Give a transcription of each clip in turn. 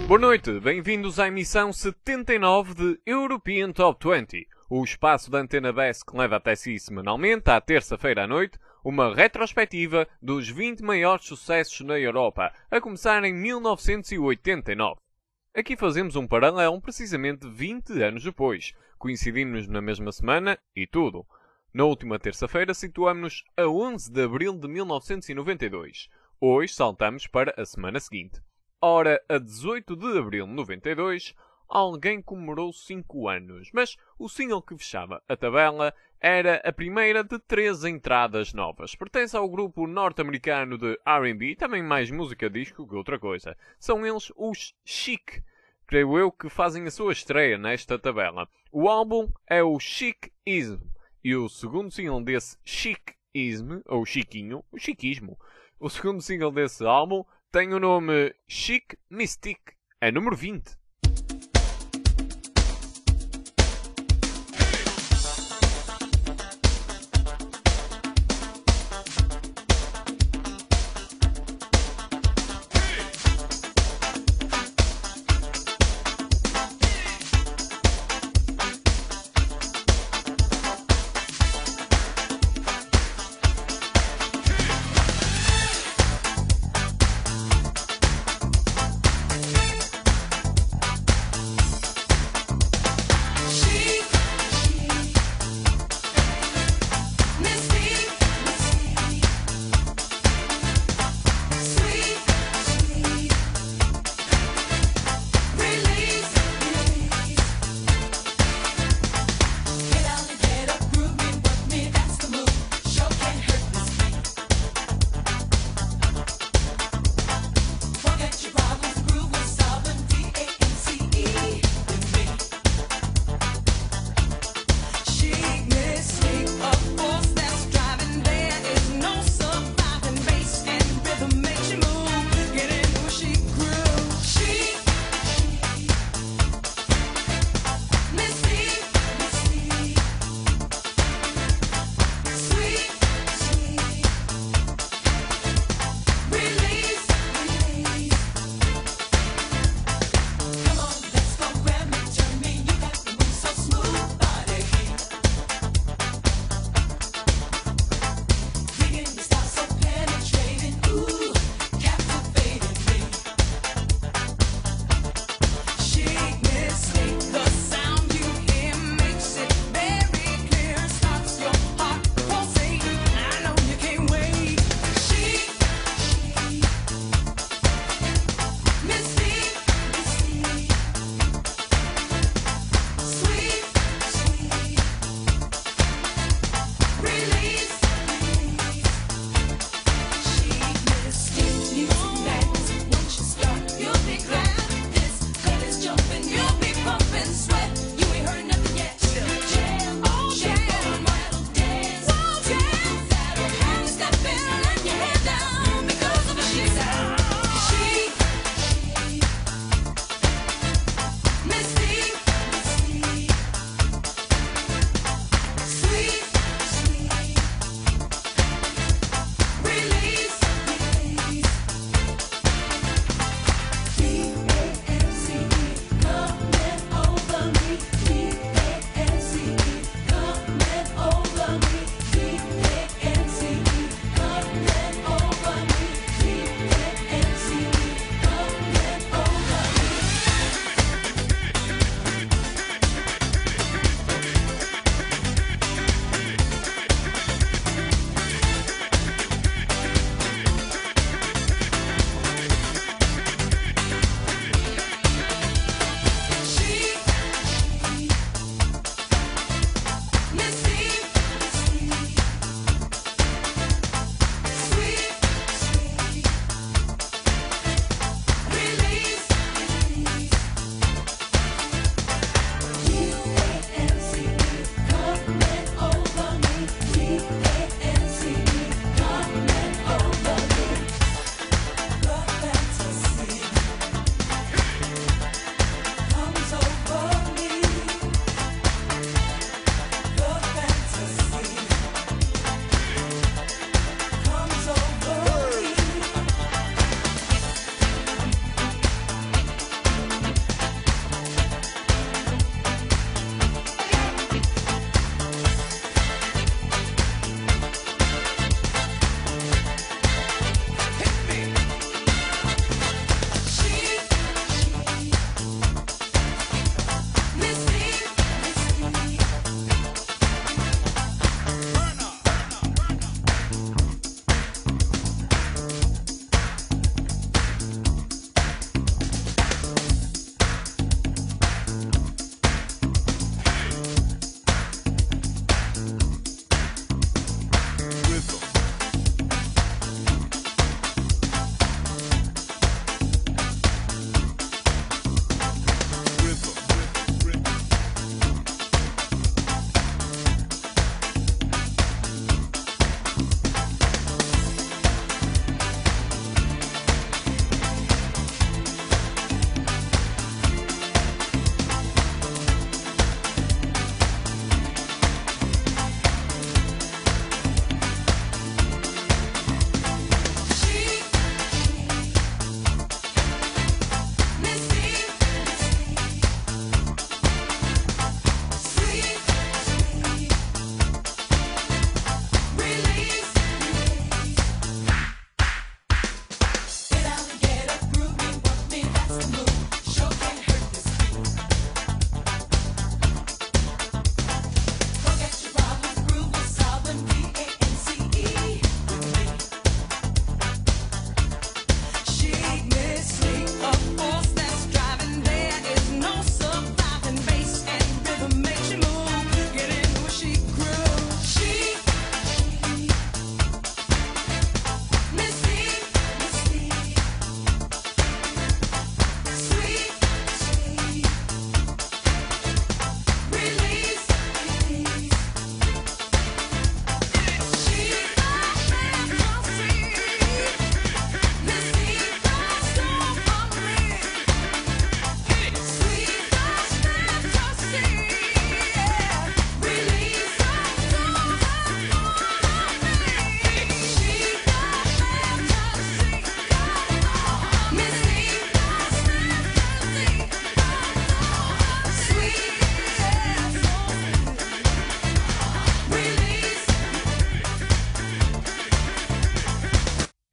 Boa noite, bem-vindos à emissão 79 de European Top 20, o espaço da Antena BES que leva até si semanalmente, à terça-feira à noite, uma retrospectiva dos 20 maiores sucessos na Europa, a começar em 1989. Aqui fazemos um paralelo precisamente 20 anos depois, coincidimos na mesma semana e tudo. Na última terça-feira situamos-nos a 11 de abril de 1992. Hoje saltamos para a semana seguinte. Ora, a 18 de abril de 92, alguém comemorou 5 anos, mas o single que fechava a tabela era a primeira de 3 entradas novas. Pertence ao grupo norte-americano de R&B, também mais música disco que outra coisa. São eles os Chic, creio eu, que fazem a sua estreia nesta tabela. O álbum é o Chic-ism, e o segundo single desse Chic-ism, ou Chiquinho, o Chiquismo, o segundo single desse álbum tem o nome Chic Mystique, é número 20.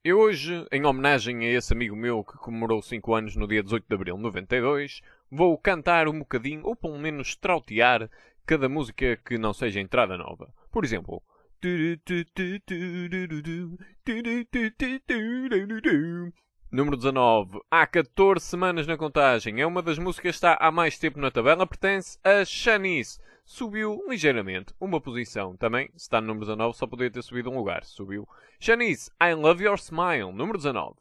Eu hoje, em homenagem a esse amigo meu que comemorou 5 anos no dia 18 de abril de 92, vou cantar um bocadinho, ou pelo menos trautear, cada música que não seja entrada nova. Por exemplo... Número 19. Há 14 semanas na contagem. É uma das músicas que está há mais tempo na tabela. Pertence a Shanice. Subiu ligeiramente. Uma posição. Também, se está no número 19, só poderia ter subido um lugar. Subiu. Shanice, I Love Your Smile. Número 19.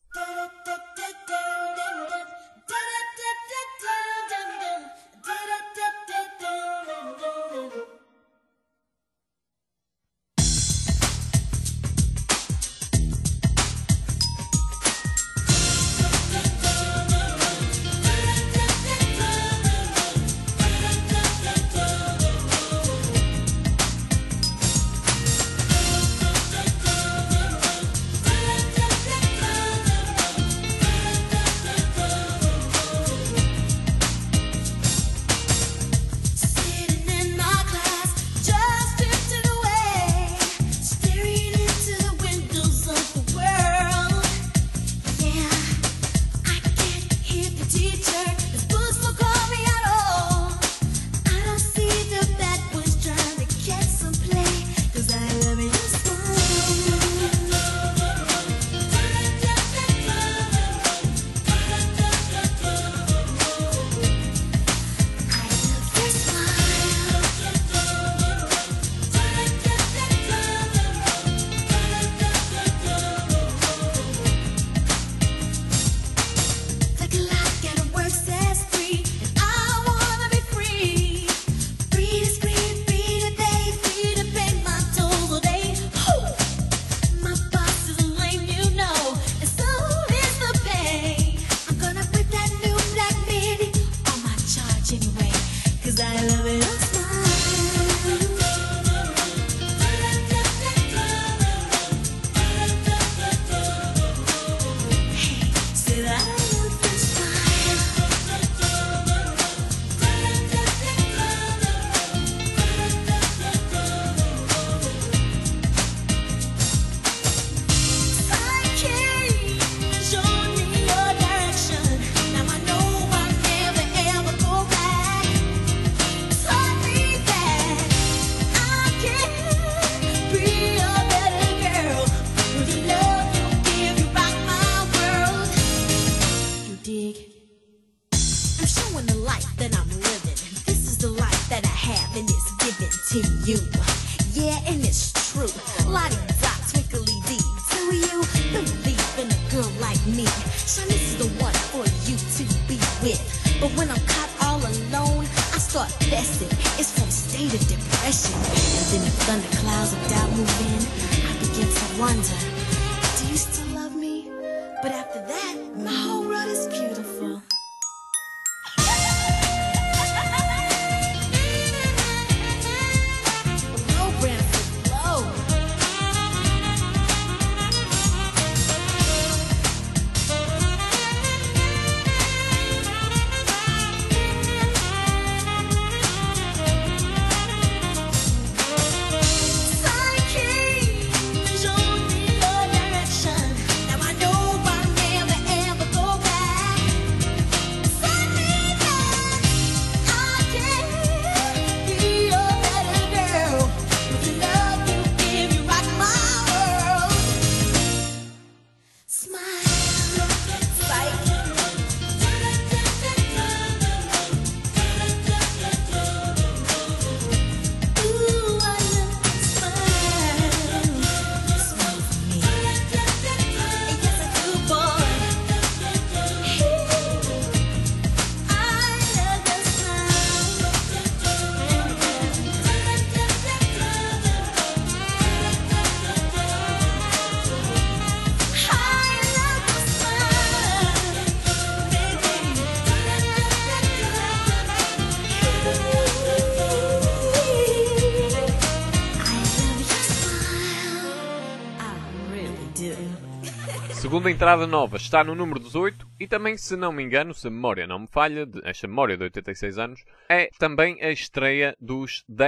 Segunda entrada nova está no número 18 e também, se não me engano, se a memória não me falha, esta memória de 86 anos, é também a estreia dos Def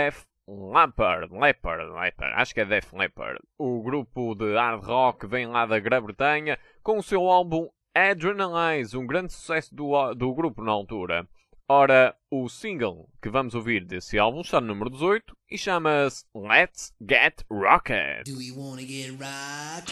Leppard, acho que é Def Leppard. O grupo de hard rock vem lá da Grã-Bretanha com o seu álbum Adrenalize, um grande sucesso do grupo na altura. Ora, o single que vamos ouvir desse álbum está no número 18 e chama-se Let's Get Rocket. Do we wanna get rock?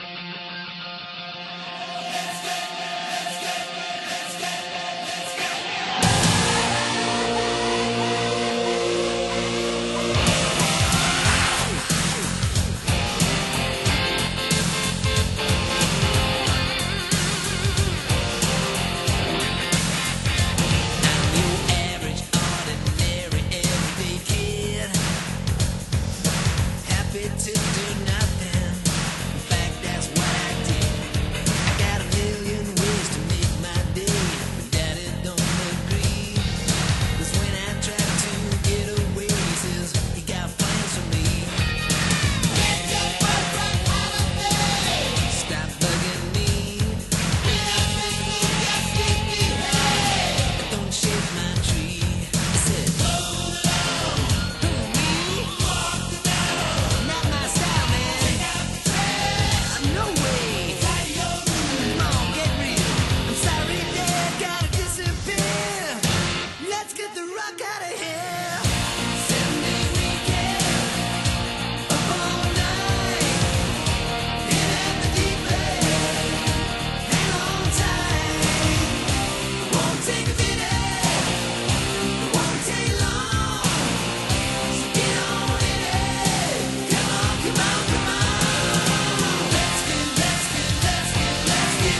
To do nothing. In fact, that's what I did. I got a million ways to make my day, but Daddy don't agree. 'Cause when I try to get away, he says he got plans for me. Get your butt right out of there. Stop bugging me. When I think you just keep me hey. Don't shake my tree. He said, hold on. Who, me? Walk the down. Not my style, man. Take out the trash. No way. Tie your room. Come on, get real. I'm sorry, Dad, gotta disappear. Let's get the rock out of here. 7-day weekend. Up all night. In at the deep end. Hang on tight. Won't take a minute. Won't take long. So get on in it. Come on, come on, come on. Let's get right. Let's get right.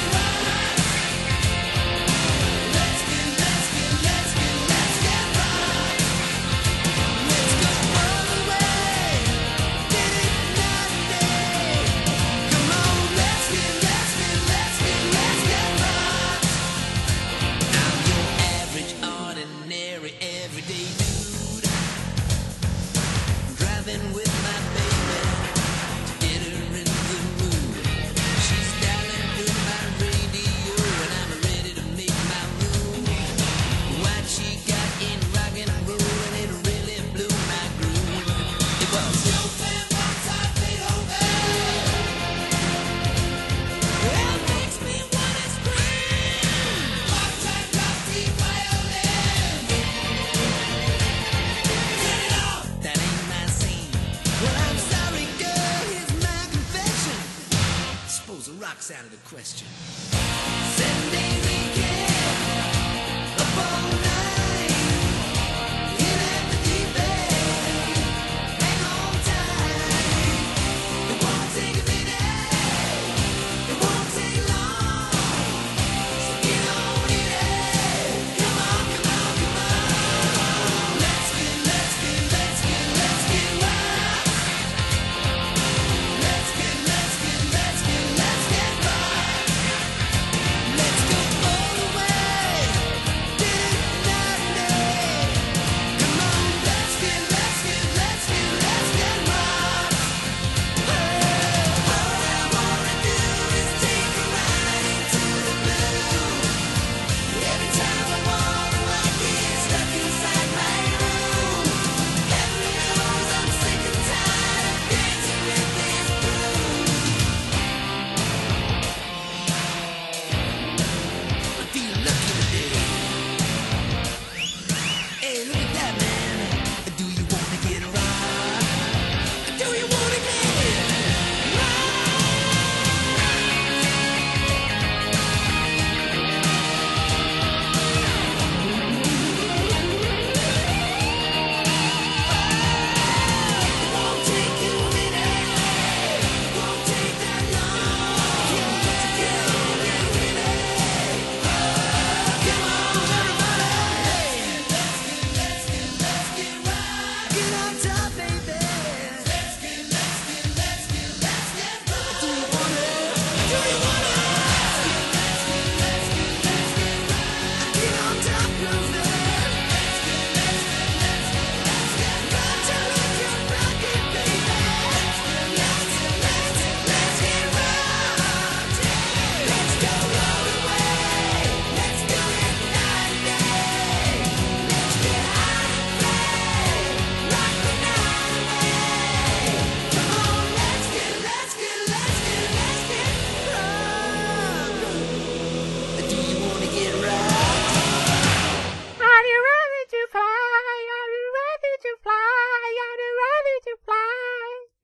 Let's go all the way. Did it not day. Come on, let's get right. I'm your average, ordinary, everyday dude. Driving with my baby to get her in the mood. She's dialing through my radio and I'm ready to make my move. What she got in rock and roll and it really blew my groove. It was Chopin, Mozart, Beethoven. Well, it makes me wanna scream. Mozart, Rocky, violin. Turn it off. That ain't my scene. Well, I'm sorry, girl. Here's my confession. Suppose the rock's out of the question. 7-day weekend. Up all night. In at the deep end. Hang on tight. It won't take a minute. It won't take long. So get on in it. Come on, come on, come on. Let's get right. Let's get right. Let's go all the way. Did it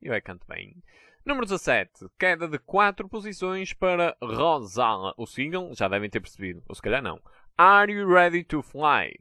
Eu canto bem. Número 17. Queda de 4 posições para Rosala. O single, já devem ter percebido. Ou se calhar não. Are You Ready to Fly?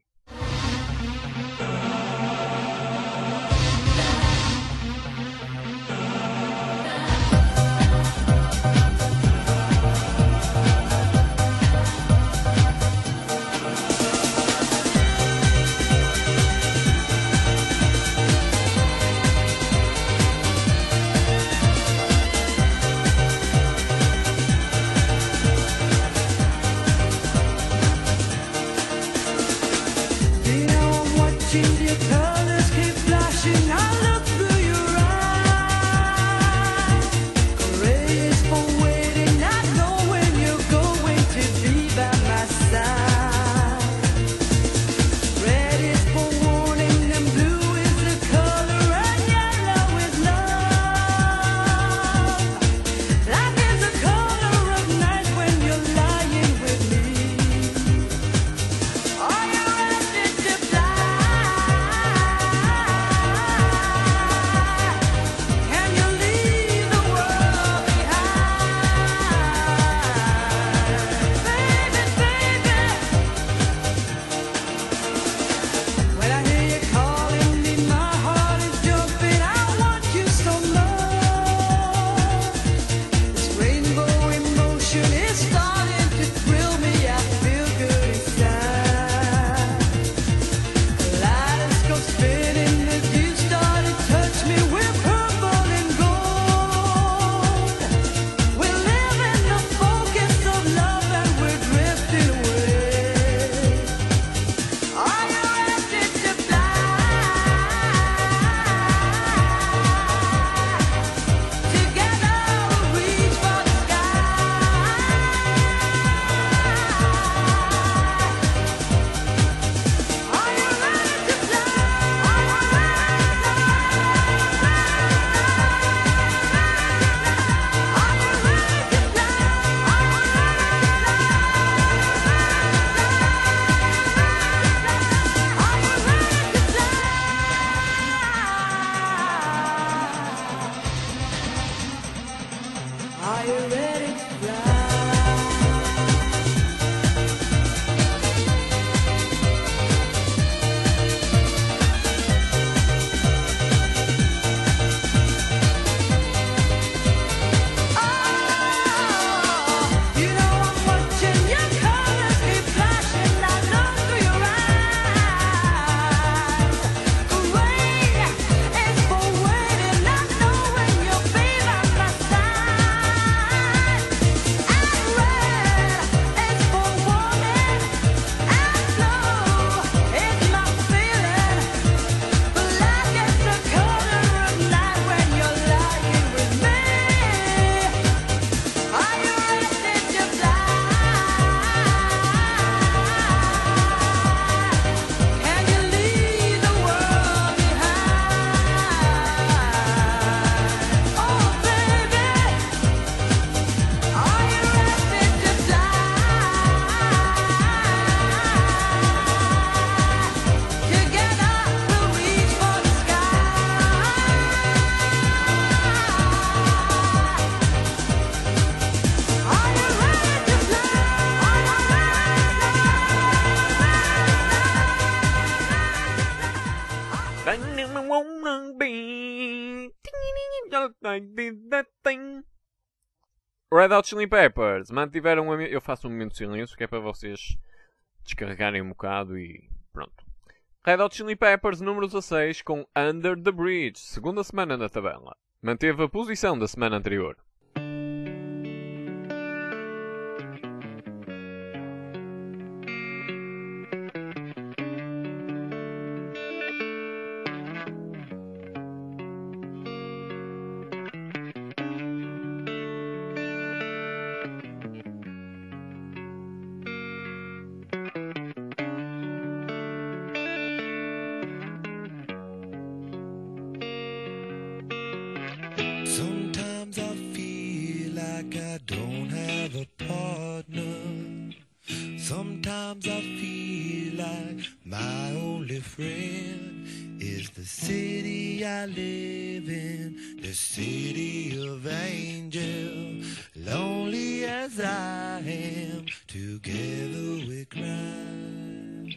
Red Hot Chili Peppers mantiveram eu faço um momento de silêncio que é para vocês descarregarem um bocado e pronto. Red Hot Chili Peppers número 16 com Under the Bridge, segunda semana na tabela. Manteve a posição da semana anterior. Sometimes I feel like I don't have a partner. Sometimes I feel like my only friend is the city see I live in the city of angels. Lonely as I am, together we cry.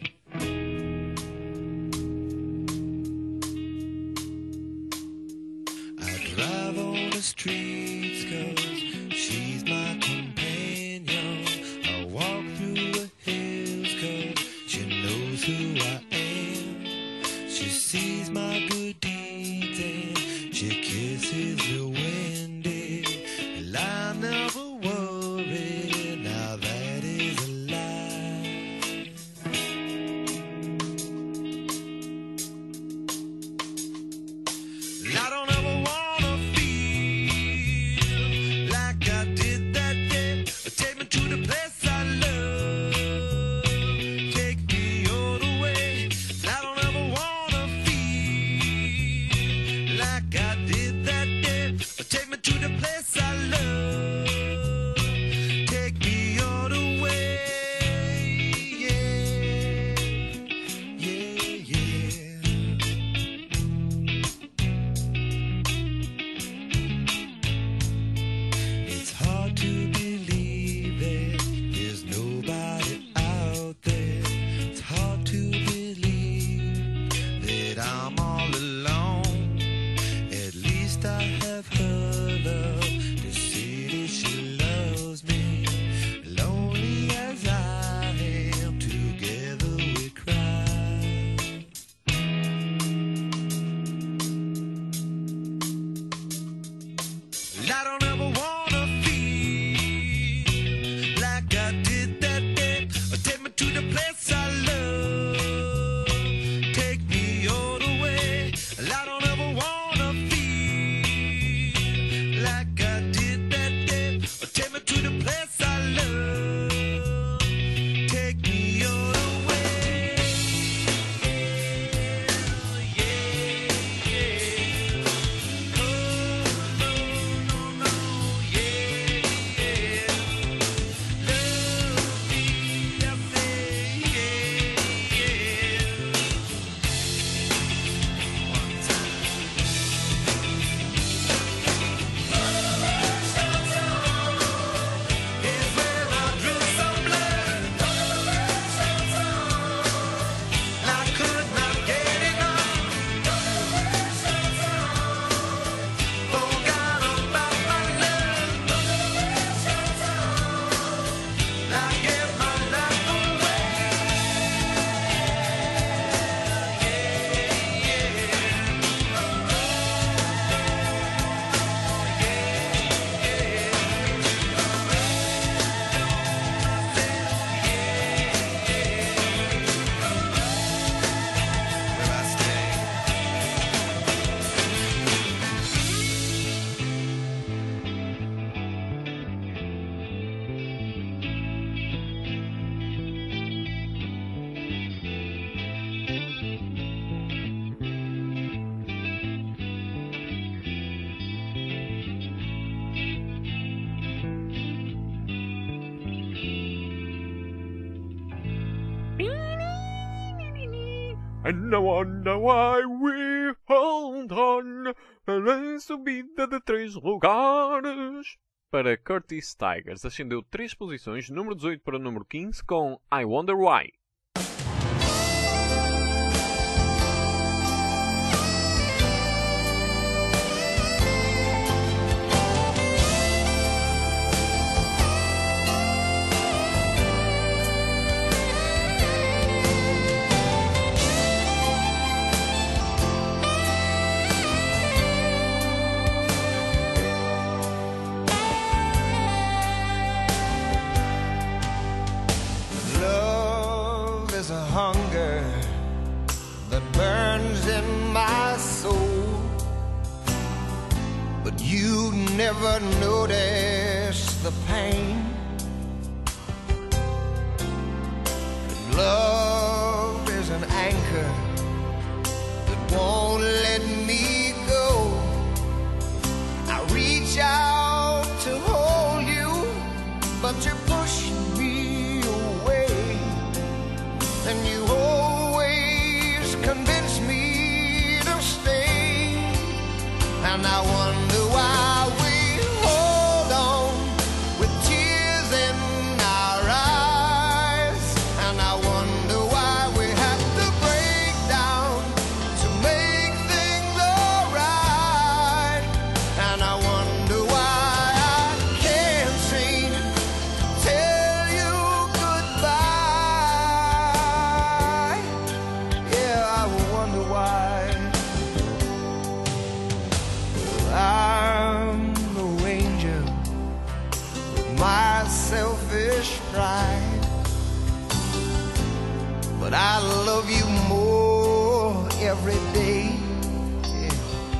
I drive on the streets 'cause she's my companion. I walk through the hills 'cause she knows who I am. She sees my good deeds and she kisses the windy. I never worry, now that is a lie. I don't ever wanna feel like I did that day. Take me to the place I love. Take me all the way. I don't ever wanna feel like I did that day. Take me to the place I love. Take me all the way. Yeah, yeah, yeah. It's hard to believe that there's nobody out there. It's hard to believe that I'm all alone. At least I have her love. The city, she loves me. Lonely as I am, together we cry. I don't ever wanna feel like I did that day. Take me to the place I love. Take me all the way. I don't ever wanna feel like I did that day. Take me to the place I love. Take me all the way. Yeah, yeah. Oh, no, no, no, yeah, yeah. Love me, I say, yeah, yeah. One time. It's when I drew some blood. I could not get enough. Forgot about my love. I gave my life away. Where I stay. And I wonder why we hold on na subida de 3 lugares. Para Curtis Tigers, ascendeu 3 posições, número 18 para o número 15, com I Wonder Why. Love is a hunger that burns in my soul, but you never notice the pain. Love is an anchor that won't let me go. I reach out to hold you, but you push me away, and you always convince me to stay. And I wonder why we hold on with tears in our eyes. And I wonder why we have to break down to make things alright. And I wonder why I can't seem to tell you goodbye. Yeah, I wonder why. I'm no angel with my selfish pride, but I love you more every day. Yeah.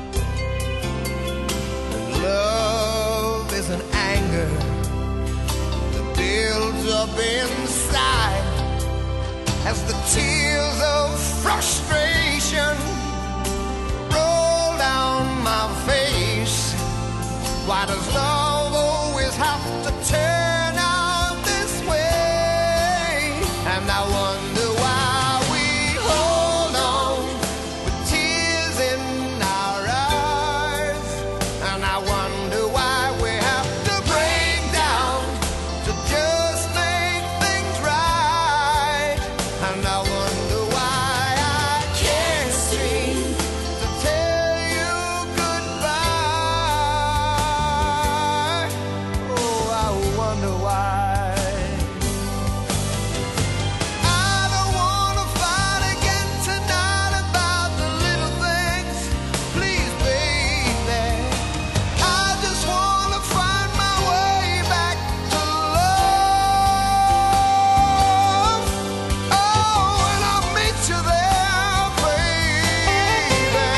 And love is an anger that builds up inside as the tears of frustration roll down my face. Why does love always have to turn out this way? And I wonder why we hold on with tears in our eyes. And I wonder why we have to break down to just make things right. And I wonder why I can't seem to tell you goodbye. Oh, I wonder why. I don't wanna fight again tonight about the little things. Please, baby, I just wanna find my way back to love. Oh, and I'll meet you there, baby.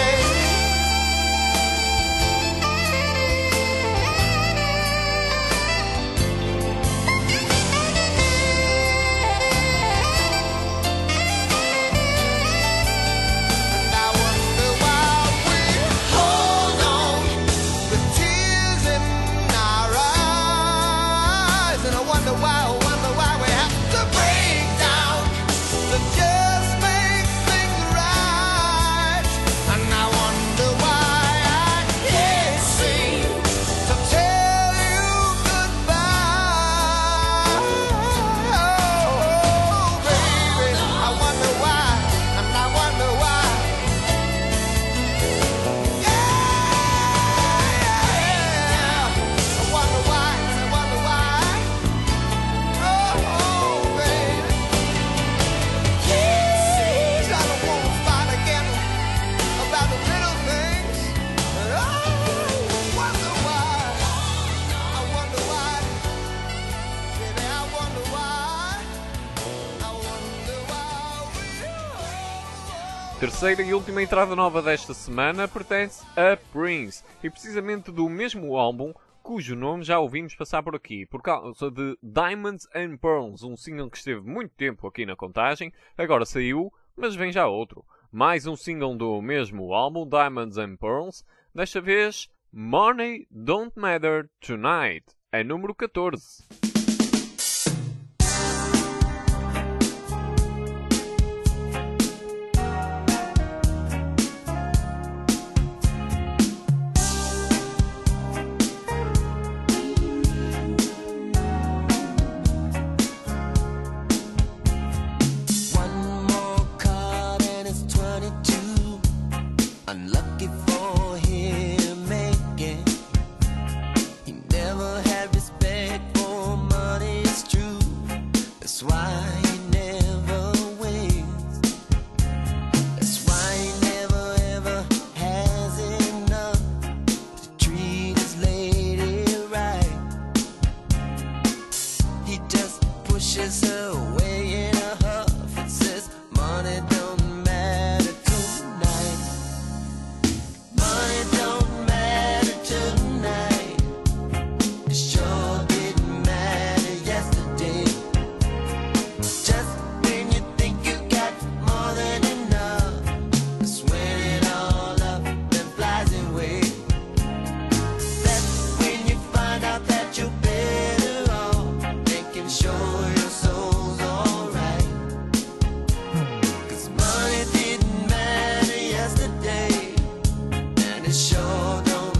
And I wonder why we hold on with tears in our eyes. And I wonder why we have to break down to just make things right. And I wonder why I can't seem to tell you goodbye. Oh, baby, I wonder why, and I wonder why. Yeah, I wonder why, and I wonder why. Oh, baby, yes, I don't wanna fight again about the little things. Oh, wonder why. I wonder why. Baby, I wonder why. I wonder why we Terceira e última entrada nova desta semana pertence a Prince, e precisamente do mesmo álbum cujo nome já ouvimos passar por aqui, por causa de Diamonds and Pearls, um single que esteve muito tempo aqui na contagem, agora saiu, mas vem já outro. Mais um single do mesmo álbum, Diamonds and Pearls, desta vez Money Don't Matter Tonight, é número 14. One more card and it's 22. Unlucky for him, making. He never had respect for money, it's true. That's why he never wins. That's why he never ever has enough to treat his lady right. He just pushes her away in a huff and says, money don't matter tonight. Money don't matter tonight. It sure didn't matter yesterday. Just when you think you got more than enough, that's when it all up and flies away. That's when you find out that you're better off making sure your soul's alright. 'Cause money didn't matter yesterday, and it sure don't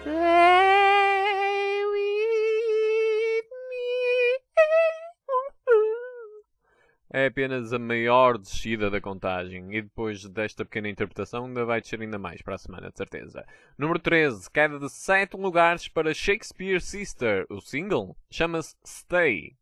Stay with me. É apenas a maior descida da contagem e depois desta pequena interpretação ainda vai descer ainda mais para a semana, de certeza. Número 13, queda de 7 lugares para Shakespeare Sister. O single chama-se Stay.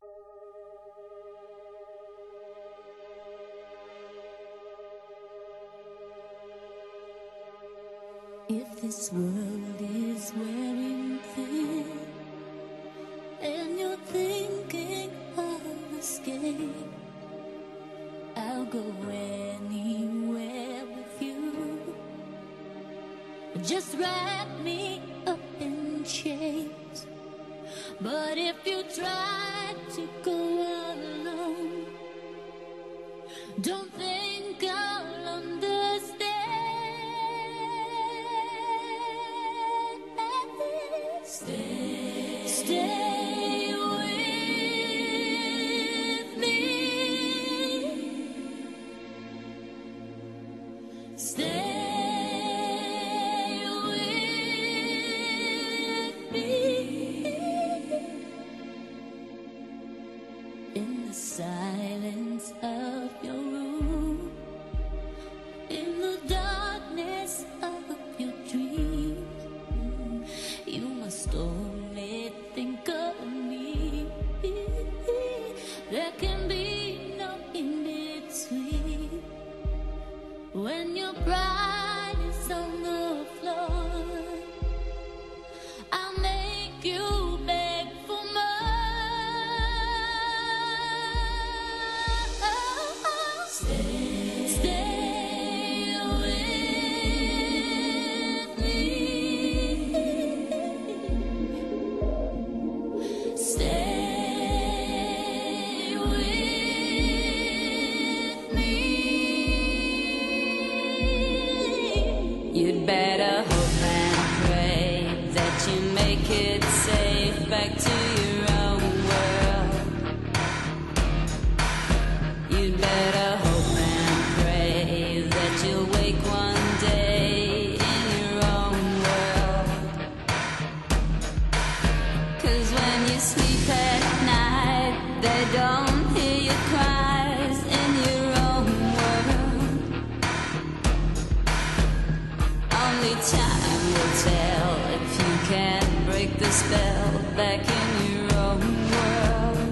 If this world is wearing thin and you're thinking of escape, I'll go anywhere with you. Just wrap me up in chains. But if you try to go alone, don't think I'll understand. Stay with me. Stay with me. In the silence of your room, in the darkness of your dreams, you must only think of me. There can be no in between. When your pride is on the floor, I'll make you beg for more. Stay with me. Stay with me. You'd better hope and pray that you make it safe back to your own world. You'd better hope and pray that you'll wake one day in your own world. 'Cause when you sleep at night, they don't hear your cries in your own world. Only time will tell if you can break the spell back in your own world.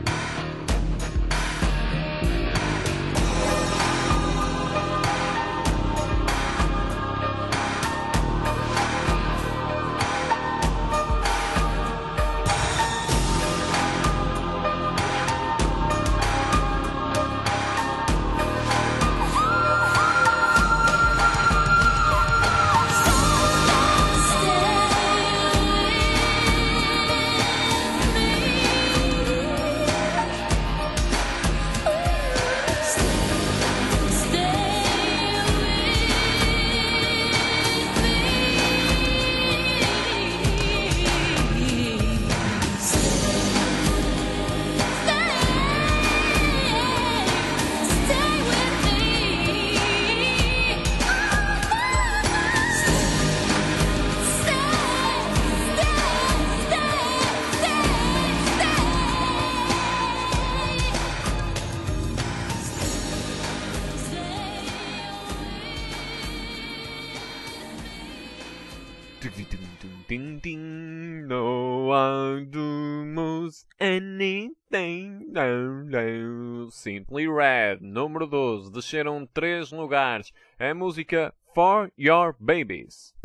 Ding, ding, no, I'll do most anything. No, no. Simply Red, número 12, desceram 3 lugares. É a música For Your Babies.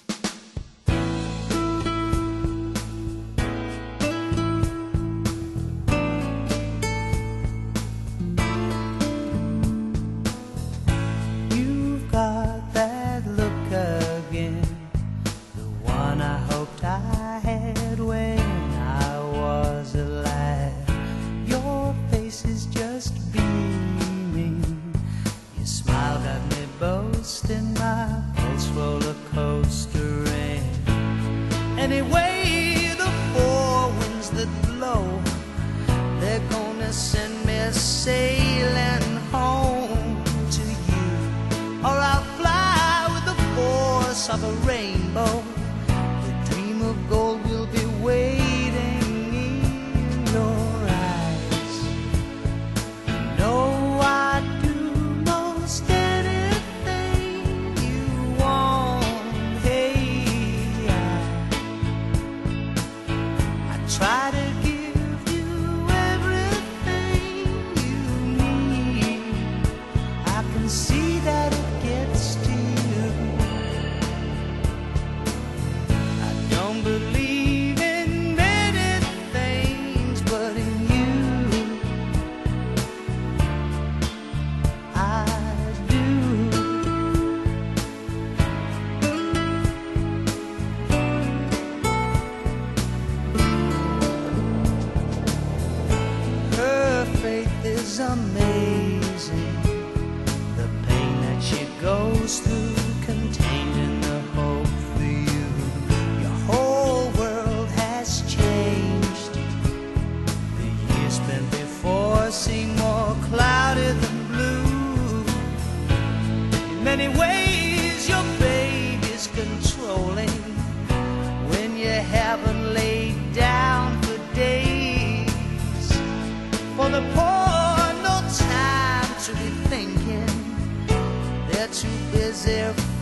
You've got that look again, the one I hoped I had when I was alive. Your face is just beaming. You smiled at me, boasting my pulse roller coastering. Anyway, the four winds that blow, they're gonna send me sailing home to you, or I'll fly with the force of a rainbow. The dream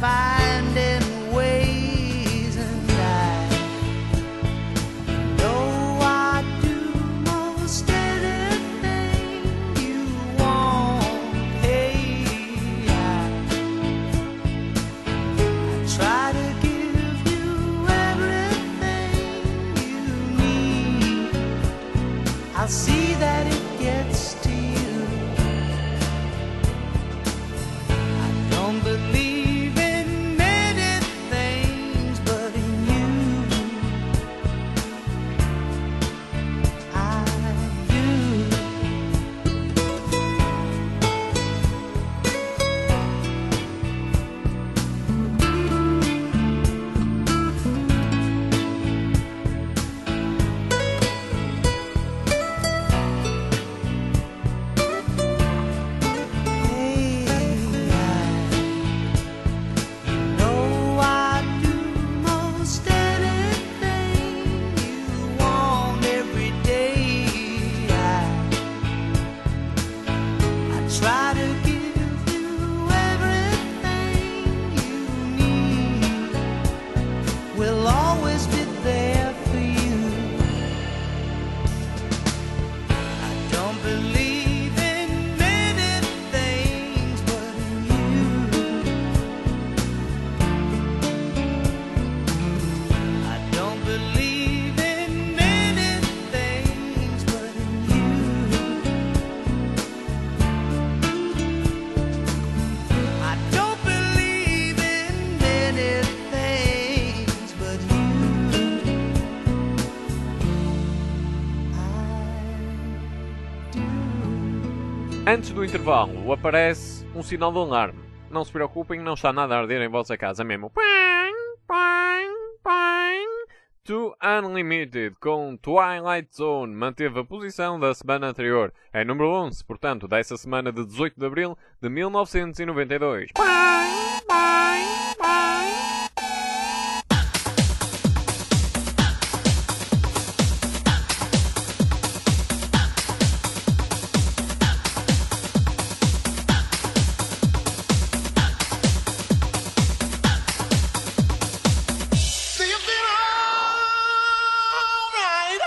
finding ways, and I know I do most anything you want. Hey, I try to give you everything you need. I'll see that it gets to you. I don't believe in many things, but in you I do. Hey, you know I do most anything you want every day. I try to give you everything you need. We'll always be there for you. I don't believe in many things, but in you. I don't believe in many things, but in you. I don't believe in many things, but you. I do. Antes do intervalo, aparece um sinal de alarme. Não se preocupem, não está nada a arder em vossa casa mesmo. Pang, pang, pang. To Unlimited com Twilight Zone manteve a posição da semana anterior. É número 11, portanto, dessa semana de 18 de abril de 1992. Pang, pang, pang. Do you feel alright?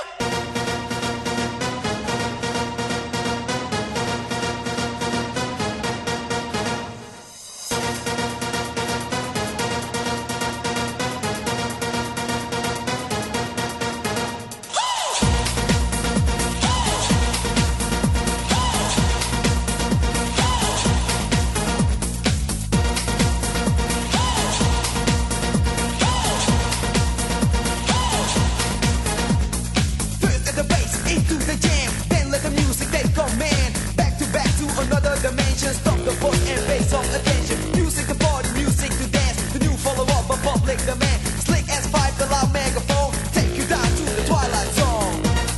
First at the bass, into the jam, then let the music take command. Back to another dimension. Stop the voice and pay some attention. Music to party, music to dance. The new follow up of public demand. Slick as pipe, the loud megaphone. Take you down to the Twilight Zone.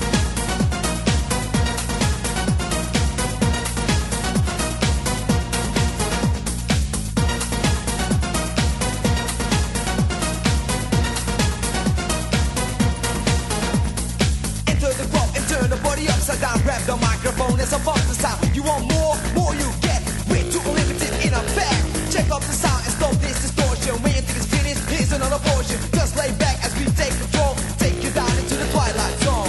Enter the club and turn the body upside down. Grab the microphone, it's about the sound. You want more you get. Way too unlimited in effect. Check up the sound and stop this distortion. When you think it's finished, here's another portion. Just lay back as we take control. Take you down into the Twilight Zone.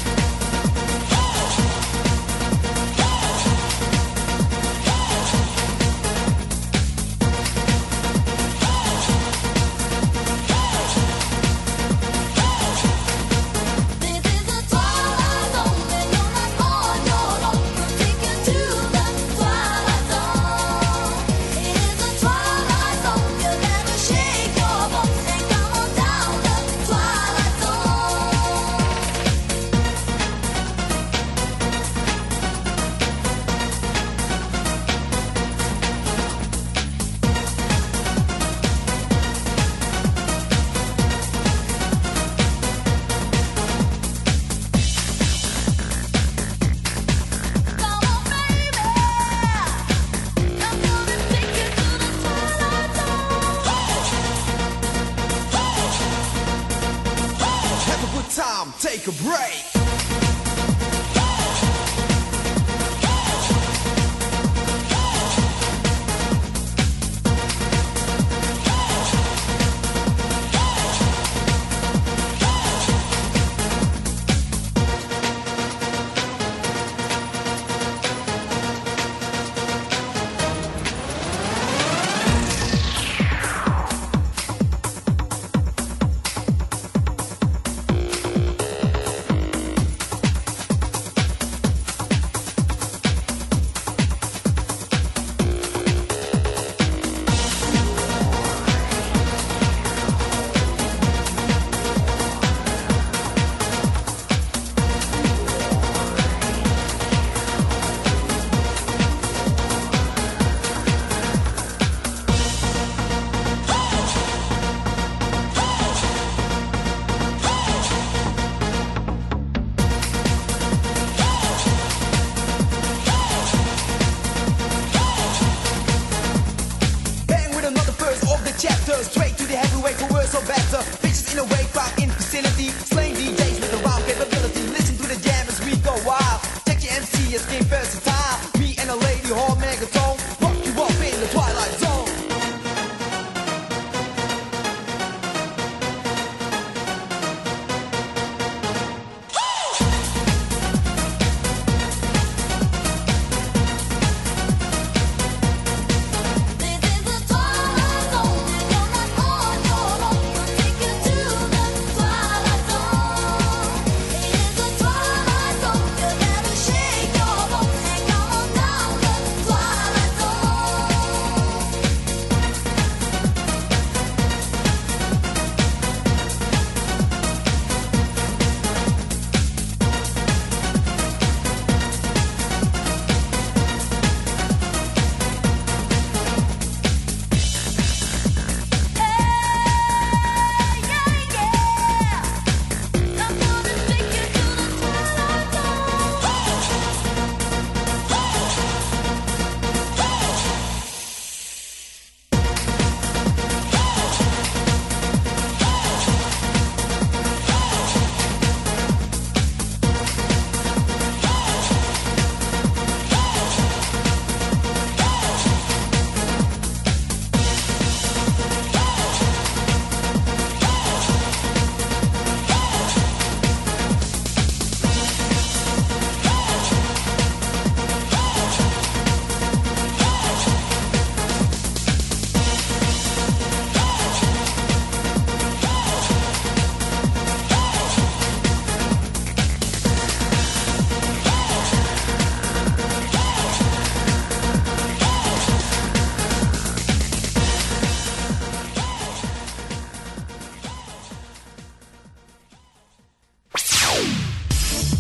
This is the Twilight Zone, and you're not on your own. We'll take you to the Twilight Zone. It is the Twilight Zone. You'll never shake your bones and come on down the Twilight Zone. Come on, baby. I'm gonna take you to the Twilight Zone. Have a good time, take a break.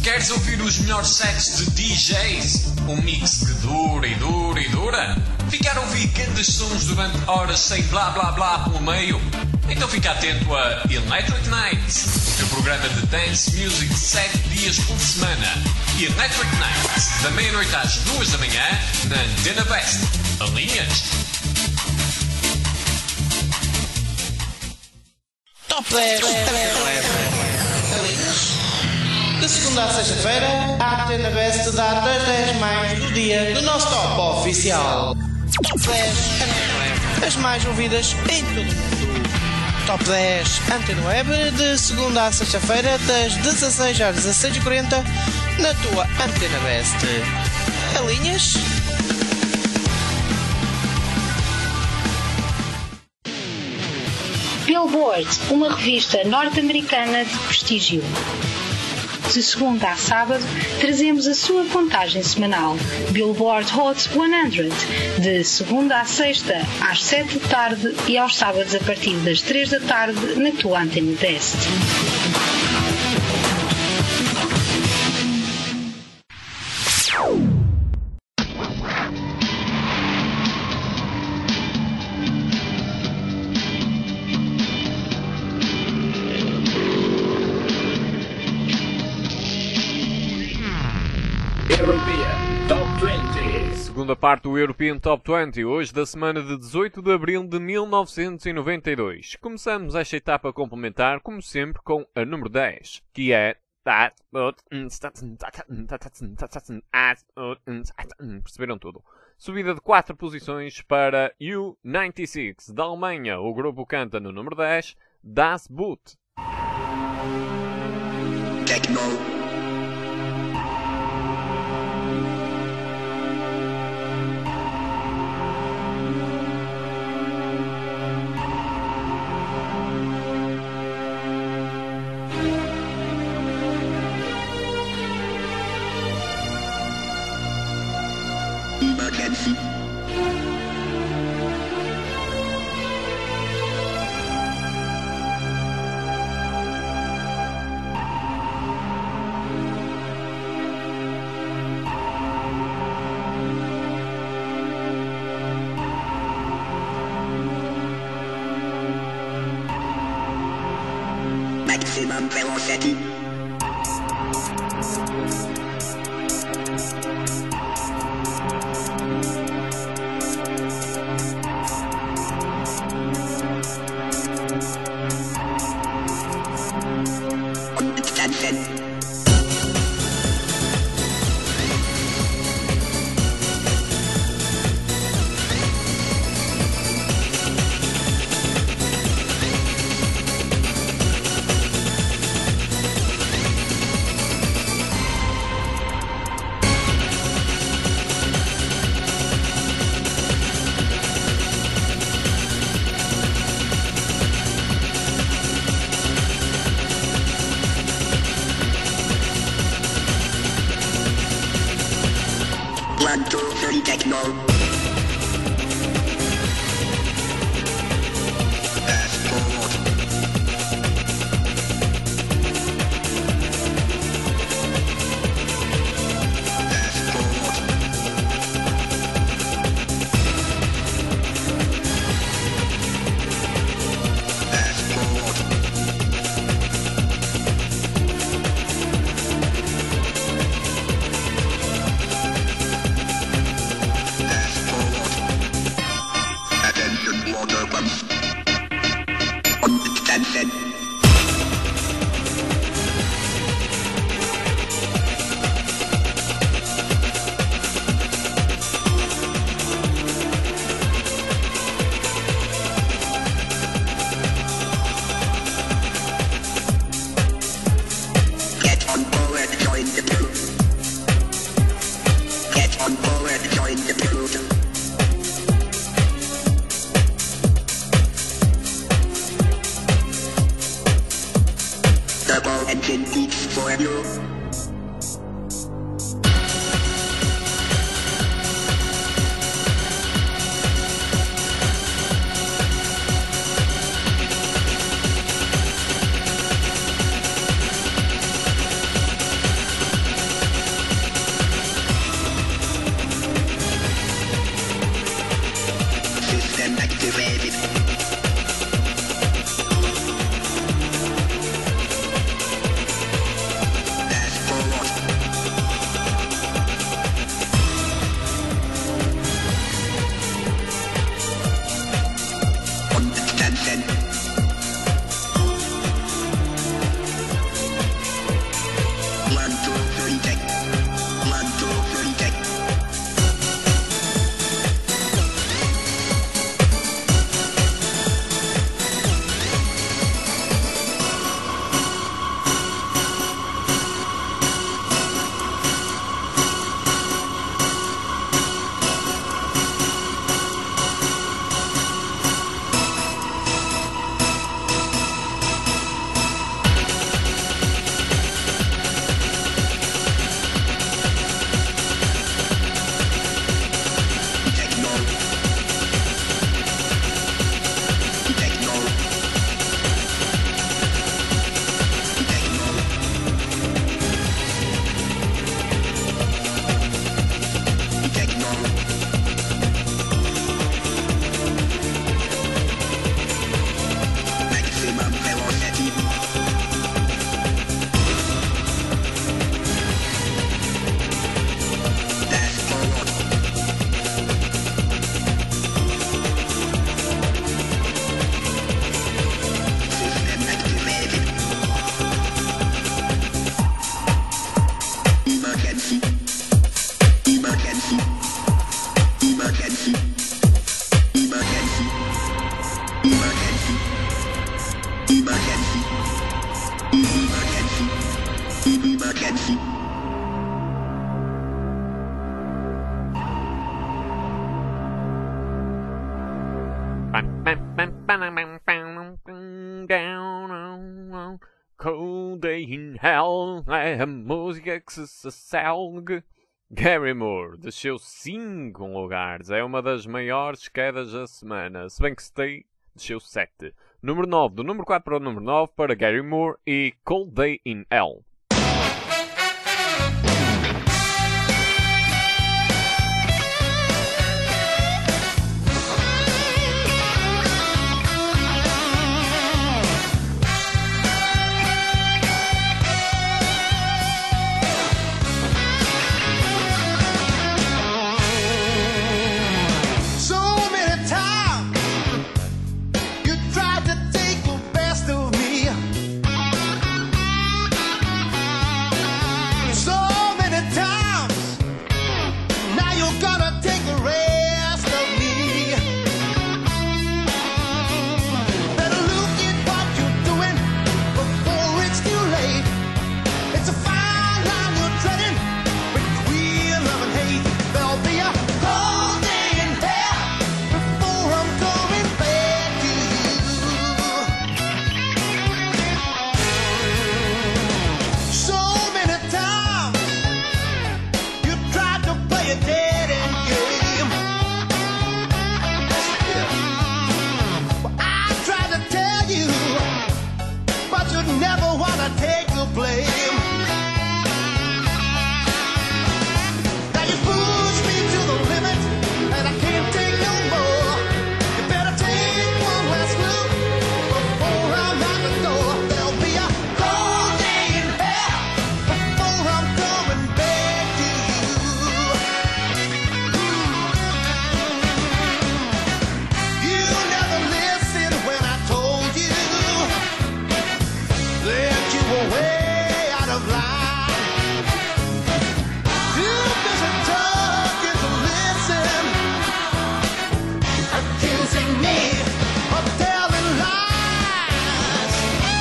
Queres ouvir os melhores sets de DJs? Um mix que dura e dura e dura? Ficar a ouvir grandes sons durante horas sem blá blá blá pelo meio? Então fica atento a Electric Nights, o programa de dance music 7 dias por semana. Electric Nights, da meia-noite às 2 da manhã, na Antena Best. Alinhas? Top 10. De segunda a sexta-feira, a Antena Best dá das 10 mais do dia do nosso top oficial. Top 10. As mais ouvidas em todo o mundo. Top 10 Antena Web, de segunda a sexta-feira, das 16 às 16h40, na tua Antena Best. Alinhas? Billboard, uma revista norte-americana de prestígio. De segunda a sábado, trazemos a sua contagem semanal, Billboard Hot 100, de segunda a sexta, às 7 da tarde e aos sábados a partir das 3 da tarde, na tua Antena Best. Segunda parte do European Top 20, hoje da semana de 18 de abril de 1992. Começamos esta etapa complementar, como sempre, com a número 10, que é... Perceberam tudo? Subida de 4 posições para U96, da Alemanha. O grupo canta no número 10, Das Boot. Techno. Emergency. Maximum velocity. Techno. Cold Day in Hell é a música que se segue. Gary Moore desceu 5 lugares, é uma das maiores quedas da semana, se bem que Stay desceu 7. Número 9, do número 4 para o número 9 para Gary Moore e Cold Day in Hell. So many times you tried to take the best of me. So many times now you're gonna take the rest of me. Better look at what you're doing before it's too late. It's a fine line you're treading between love and hate. There'll be a cold day in hell before I'm coming back to you. So many times you tried to play a dead end game. Yes, you did. Well, I tried to tell you, but you never wanna take the blame. Now you push me to the limit, and I can't take no more. You better take one last look before I'm out the door. There'll be a cold day in hell before I'm coming back to you. You never listened when I told you that you were way out of line. Too busy talking to listen, accusing me of telling lies.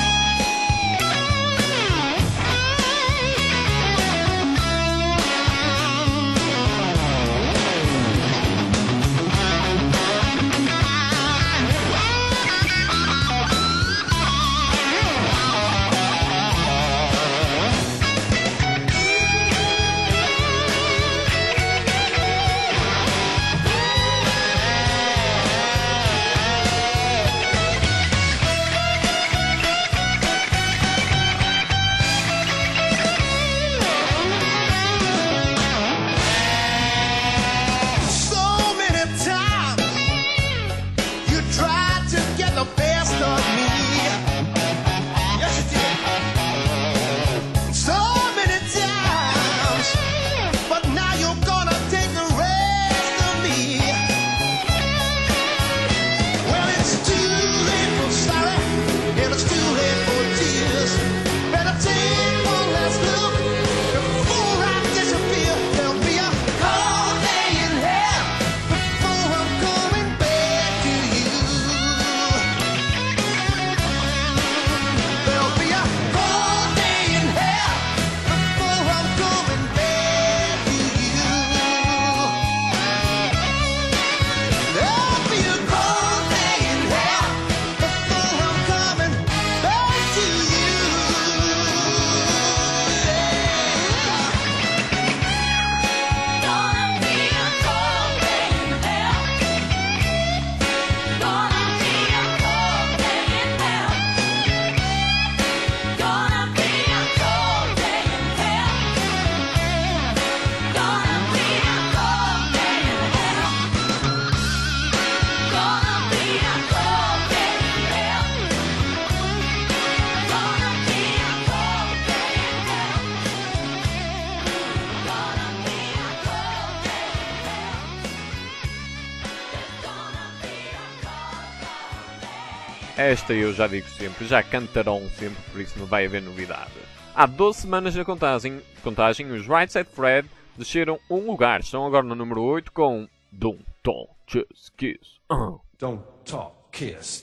So many times you tried to get the best of me. Yes, you did. So many times, but now you're gonna take the rest of me. Well, it's too late for sorry, and it's too late for tears. Better take one last look before I disappear. There'll be a cold day in hell before I'm coming back to you. There'll be a cold day in hell before I'm coming back to you. There'll be a cold day in hell before I'm coming back to you. Gonna be a cold day in hell. Gonna be a cold day in hell. Gonna be a cold day in hell. Gonna be a cold day in hell. Gonna be a cold day in hell. Gonna be a cold day in hell. Gonna be a cold day in hell. Esta eu já digo sempre, já cantarão sempre, por isso não vai haver novidade. Há 12 semanas na contagem, os Right Said Fred desceram um lugar, estão agora no número 8 com Don't Talk, Just Kiss. Don't talk, kiss.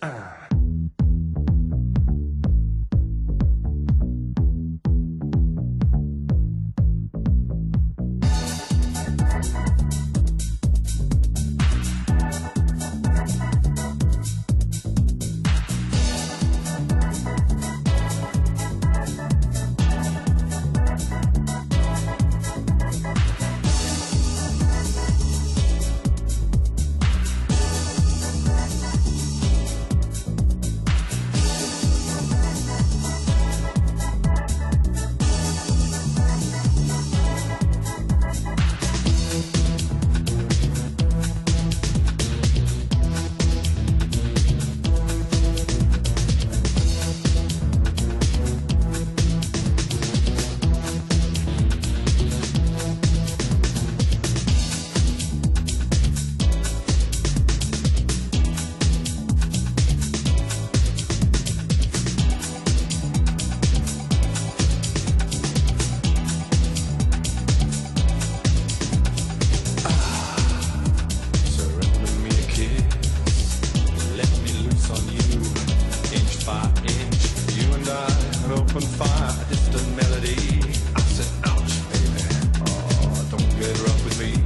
open fire, a distant melody. I said, ouch, baby. Oh, don't get rough with me.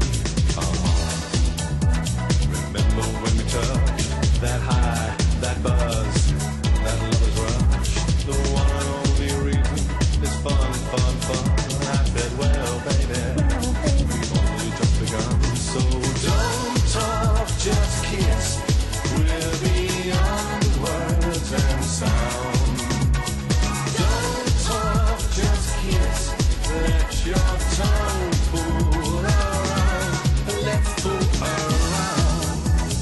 Remember when we touched that high, that buzz, that lover's rush? The one and only reason is fun, fun, fun. I said, well, baby, we've only just begun. So don't talk, just kiss. We're beyond words and sound. Don't talk, just kiss. Let your tongue fool around. Let's fool around.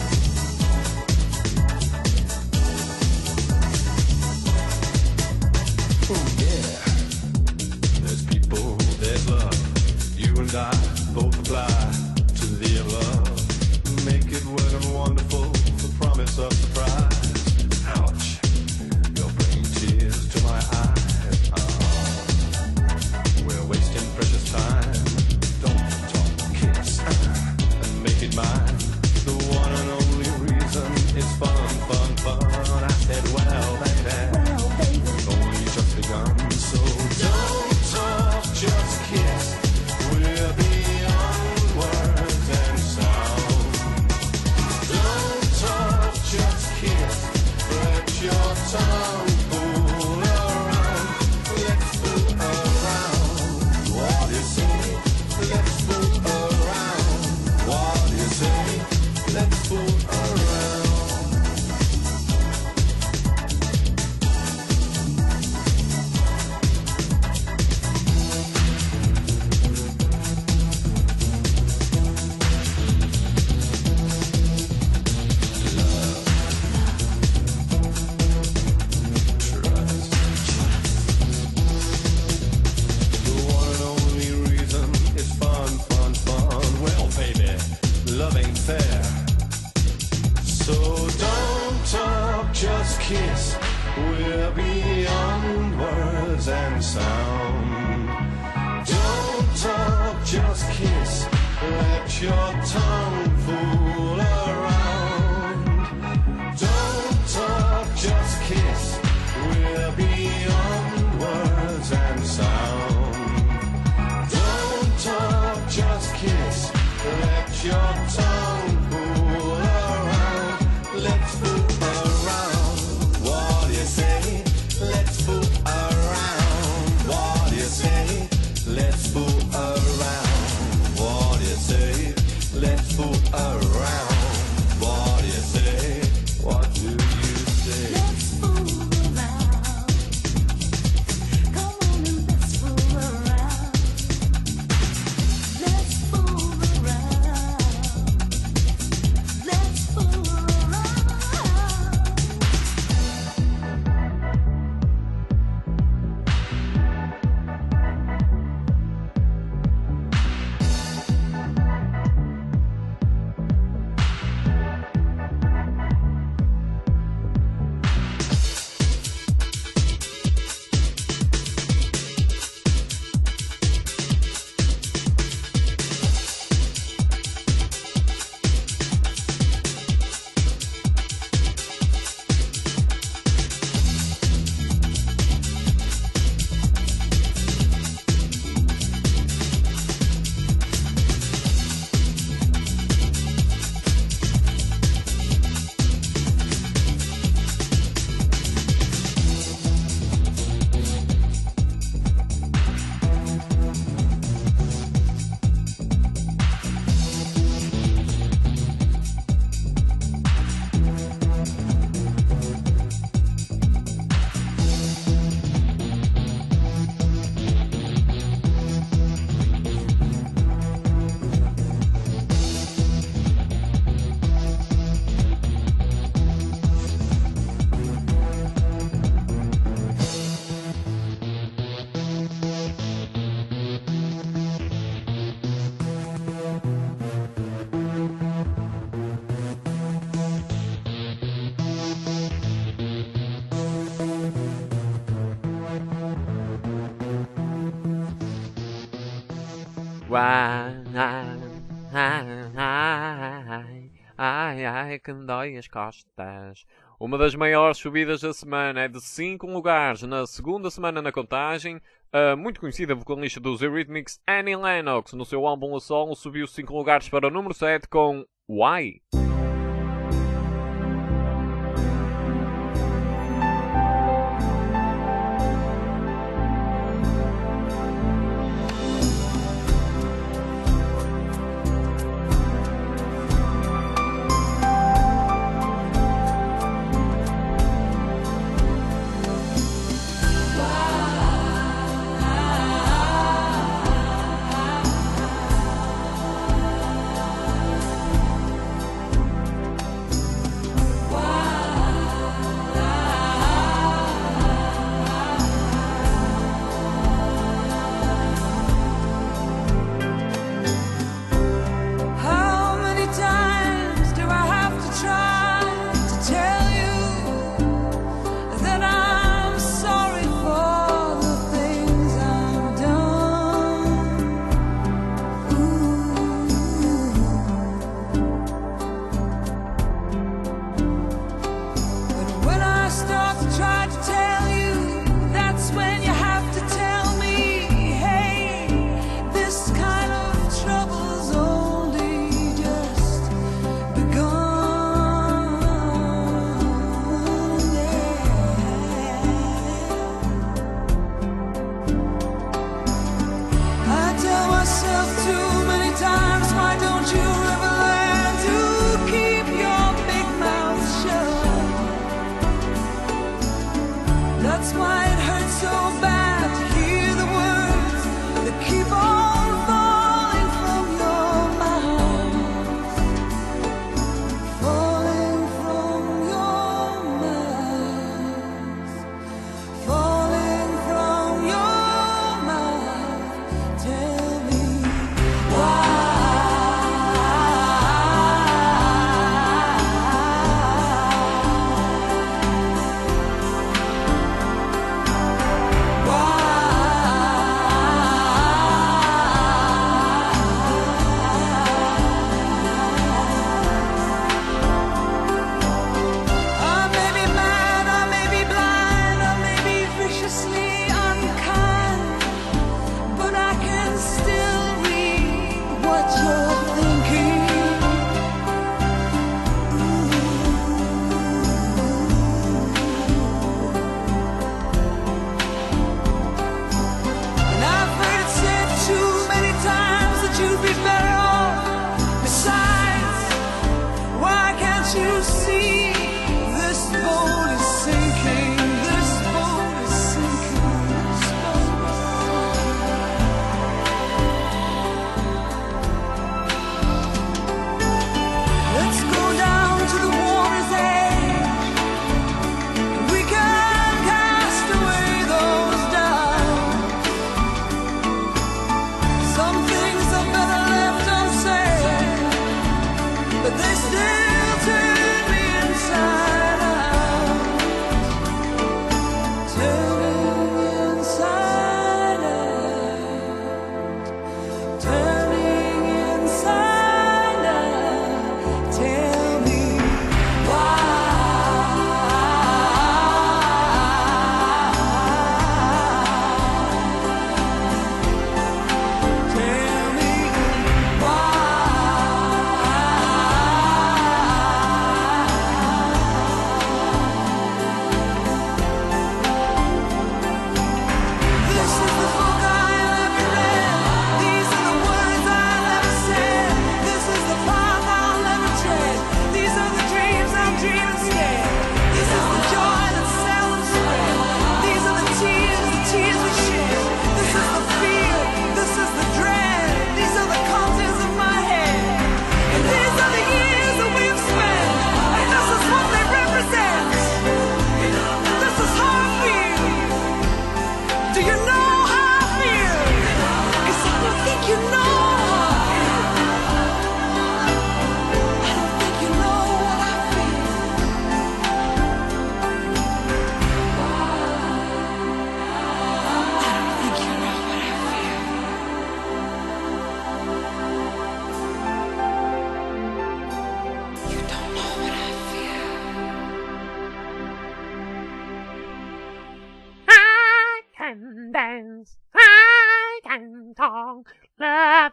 Oh yeah. There's people, there's love. You and I both apply to the above. Make it wet and wonderful. The promise of surprise. Ouch. You're bringing tears to my eyes. We're wasting precious time. Don't talk, kiss, and make it mine. The one and only reason is fun, fun, fun. I said, well, baby, we've only just begun. So don't talk, just kiss. We're beyond words and sound. Don't talk, just kiss. Let your tongue fool around. Let's fool around. What do you say? Let's fool around. What do you say? Let's fool around. The one and only reason is fun, fun, fun. Well, baby, love ain't fair. So don't talk, just kiss. We're beyond words and sound. Don't talk, just kiss. Let your tongue fool around. Don't talk, just kiss. We're beyond words and sound. Don't talk, just kiss. Let your tongue fool around. Let's fool around. What do you say? Let's fool around. What do you say? Let's fool around. What do you say? Let's fool around. What do you say? What do you say? Let's fool around. Come on and let's fool around. Let's fool around. Let's fool around. Ai, ai, que me dói as costas. Uma das maiores subidas da semana é de 5 lugares na segunda semana na contagem. A muito conhecida vocalista dos Eurythmics, Annie Lennox, no seu álbum a solo, subiu 5 lugares para o número 7 com Why? How many times do I have to try to tell you that I'm sorry for the things I've done? But when I start to try to tell you, that's when you have to tell me, hey, this kind of trouble's only just begun. I tell myself too many times, why don't you ever learn to keep your big mouth shut? That's why it hurts so bad to hear the words that keep on falling from your mouth, falling from your mouth, falling from your mouth. Tell me why.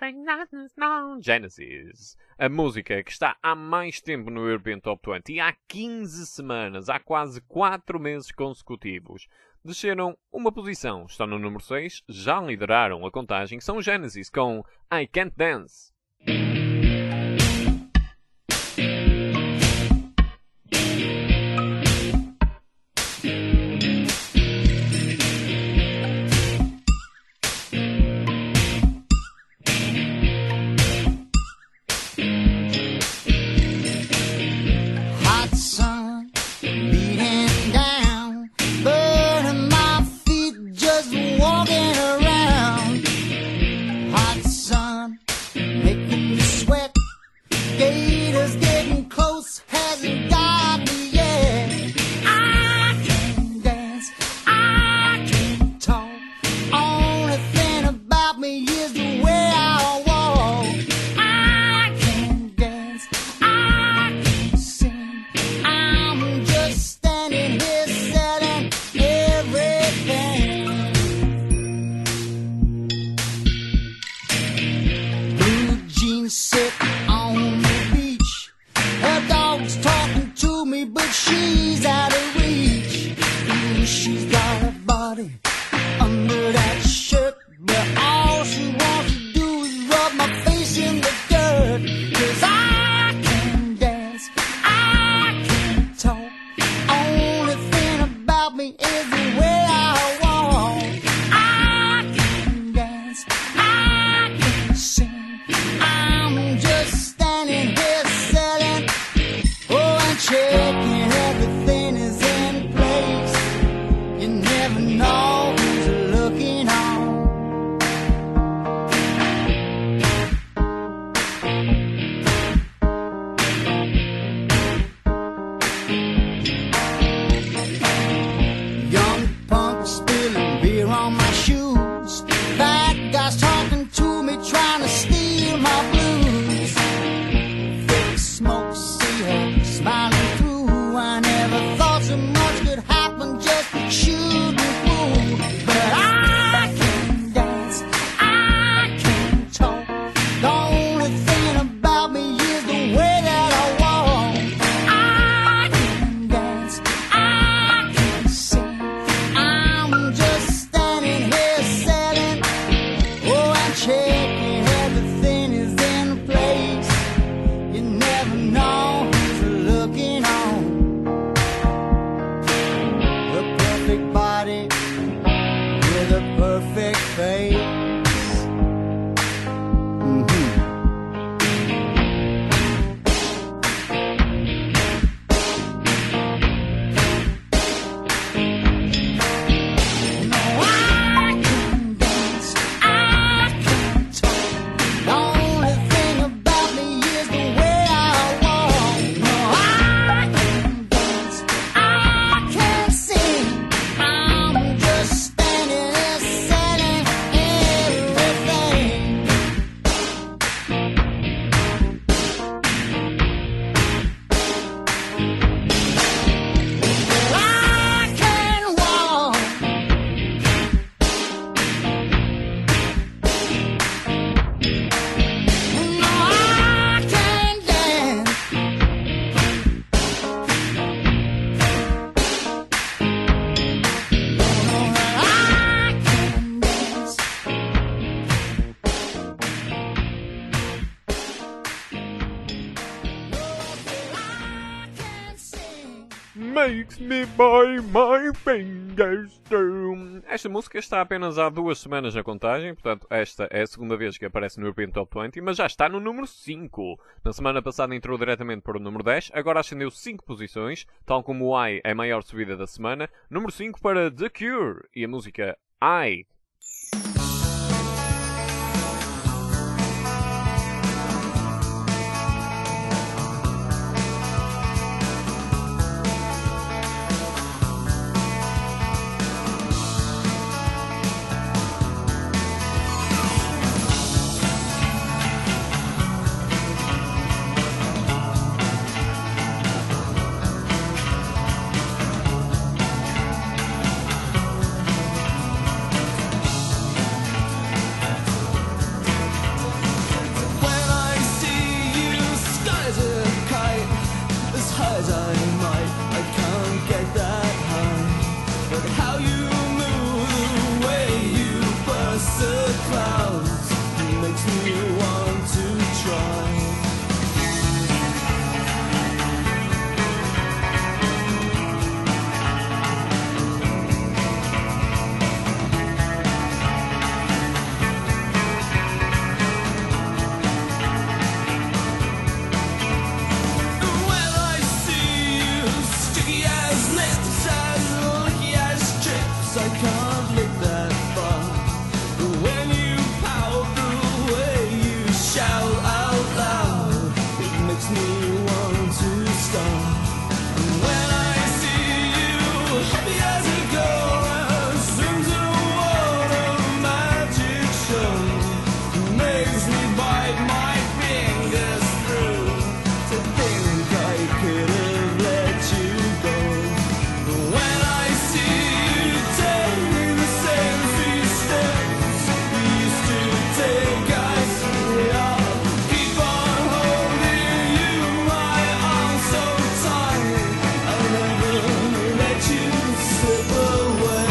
Genesis. A música que está há mais tempo no European Top 20, há 15 semanas, há quase 4 meses consecutivos. Desceram uma posição, estão no número 6, já lideraram a contagem, são Genesis com I Can't Dance. Hot sun beating down, burning my feet just walking around. Hot sun making me sweat. Gators getting close, hasn't got me yet. I can dance, I can talk. Only thing about me is the way I walk. I can dance, I can sing. I'm just standing here selling everything. Blue jeans sit on the beach. Her dog's talking to me, but she's out of reach. She's got a body under that shirt, but all she wants to do is rub my face in the dirt. 'Cause I can dance, I can talk. Only thing about me is the way I walk. I can dance, I can sing. I'm just standing here selling, oh, and checking everything is in place. You never know who's looking on. Young punk spilling beer on my shoes. Bad guys talking to me, trying to steal my blues. Thick smoke, see her smiling through. I never thought so much could happen, just shooting through. But I can dance, I can talk. The only thing about me is the way that I walk. I can dance, I can sing. I'm just standing here selling, oh, and checking everything is in place. You never know who's looking on. The perfect body with a perfect face. No, I can dance, I can talk. The only thing about me is the way I walk. No, I can dance, I can sing. I'm just standing there selling everything. I can walk. No, I can dance. I can dance. I can sing. Makes me bite my fingers through. Esta música está apenas há 2 semanas na contagem, portanto esta é a segunda vez que aparece no European Top 20, mas já está no número 5. Na semana passada entrou diretamente para o número 10, agora ascendeu 5 posições, tal como o I é a maior subida da semana. Número 5 para The Cure e a música I. how you move, the way you bust the clouds, makes me want to try. When I see you, sticky as lips, as licky as chips, I can't look that far. When you pout, the way you shout out loud, it makes me want to stop. When I see you, happy as a girl, and swims in a world of magic show, makes me bite my fingers through to think I could have let you go. When I see you take the same few steps you used to take, I say I'll keep on holding you. My arms so tight, I'll never let you slip away.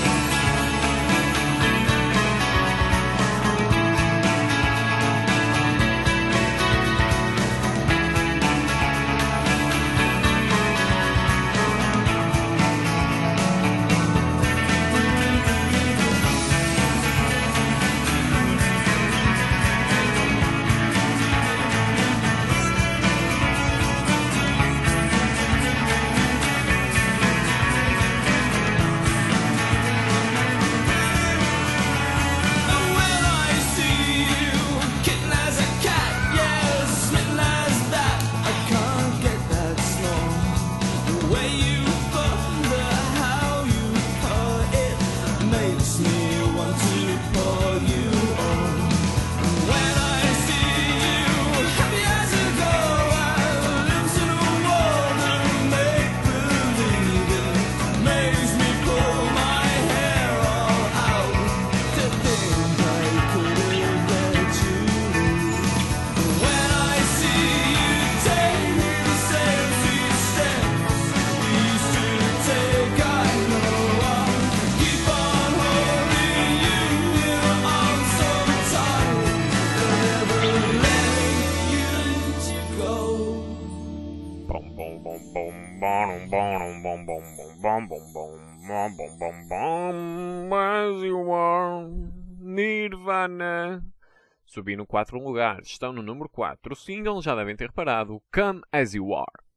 When I see you, kitten as a cat, yeah, smitten as that, I can't get that snore. The way you thunder, how you purr, it makes me want to pour you on. When I see you, happy as a girl, and lives in a world of make-believe, it makes me pull my hair all out to think I could have let you leave. When I see you take the same few steps you used to take, I know I'll keep on holding you. Your arms so tight, they'll never let you go. Bom, bom, bom, bom, bom, bom, bom, bom, bom, bom, bom, bom, bom, bom, bom, as you are, Nirvana. Subindo 4 lugares, estão no número 4. O single, já devem ter reparado, Come As You Are.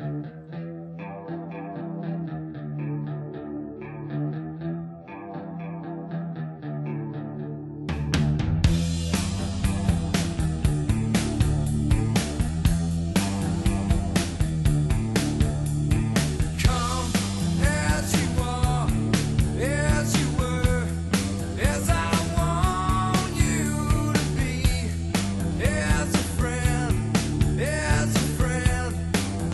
Come as you are, as you were, as I want you to be, as a friend,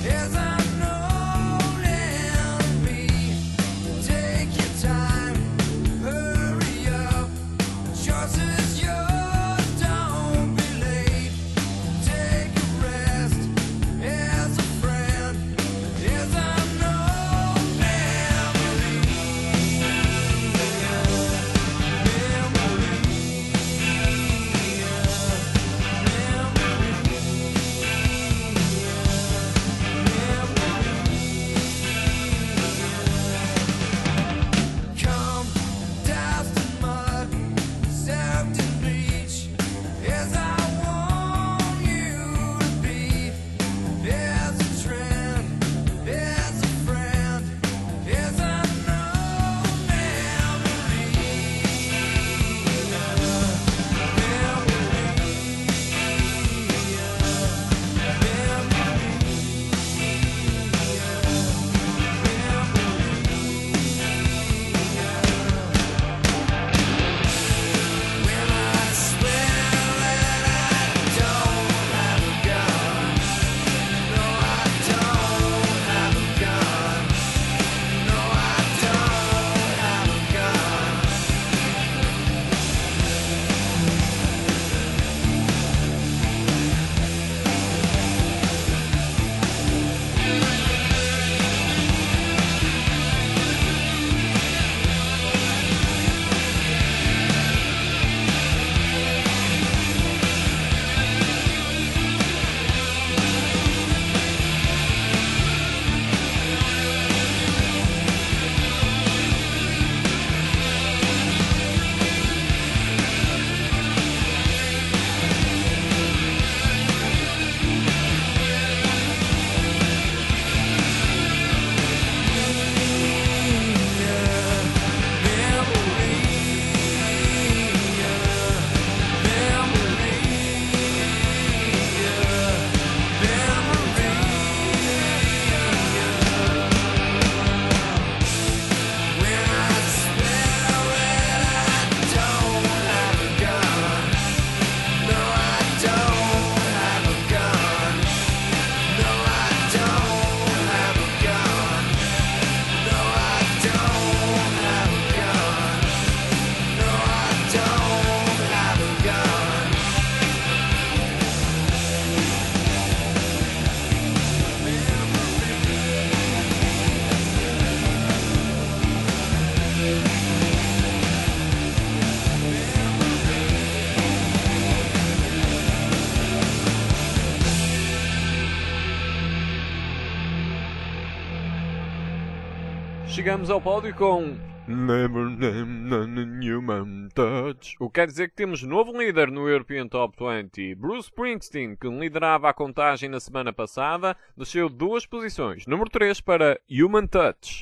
chegamos ao pódio com Never Name Human Touch. O que quer dizer que temos novo líder no European Top 20. Bruce Springsteen, que liderava a contagem na semana passada, desceu 2 posições. Número 3 para Human Touch.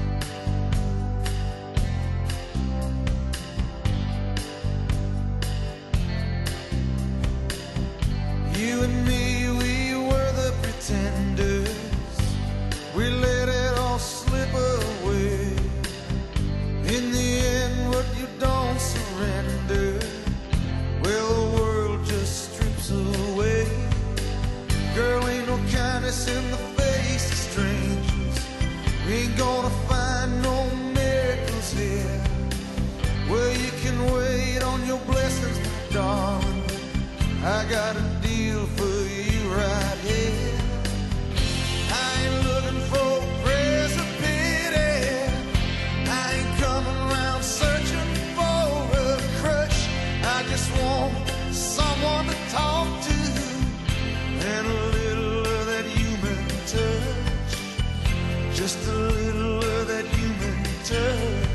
You and me, we were the pretenders. We let it all slip away. In the end, what you don't surrender, well, the world just strips away. Girl, ain't no kindness in the face of strangers. We ain't gonna find no miracles here. Well, you can wait on your blessings, my darling. I got a deal for you right here. I ain't looking for prayers of pity. I ain't coming around searching for a crutch. I just want someone to talk to and a little of that human touch. Just a little of that human touch.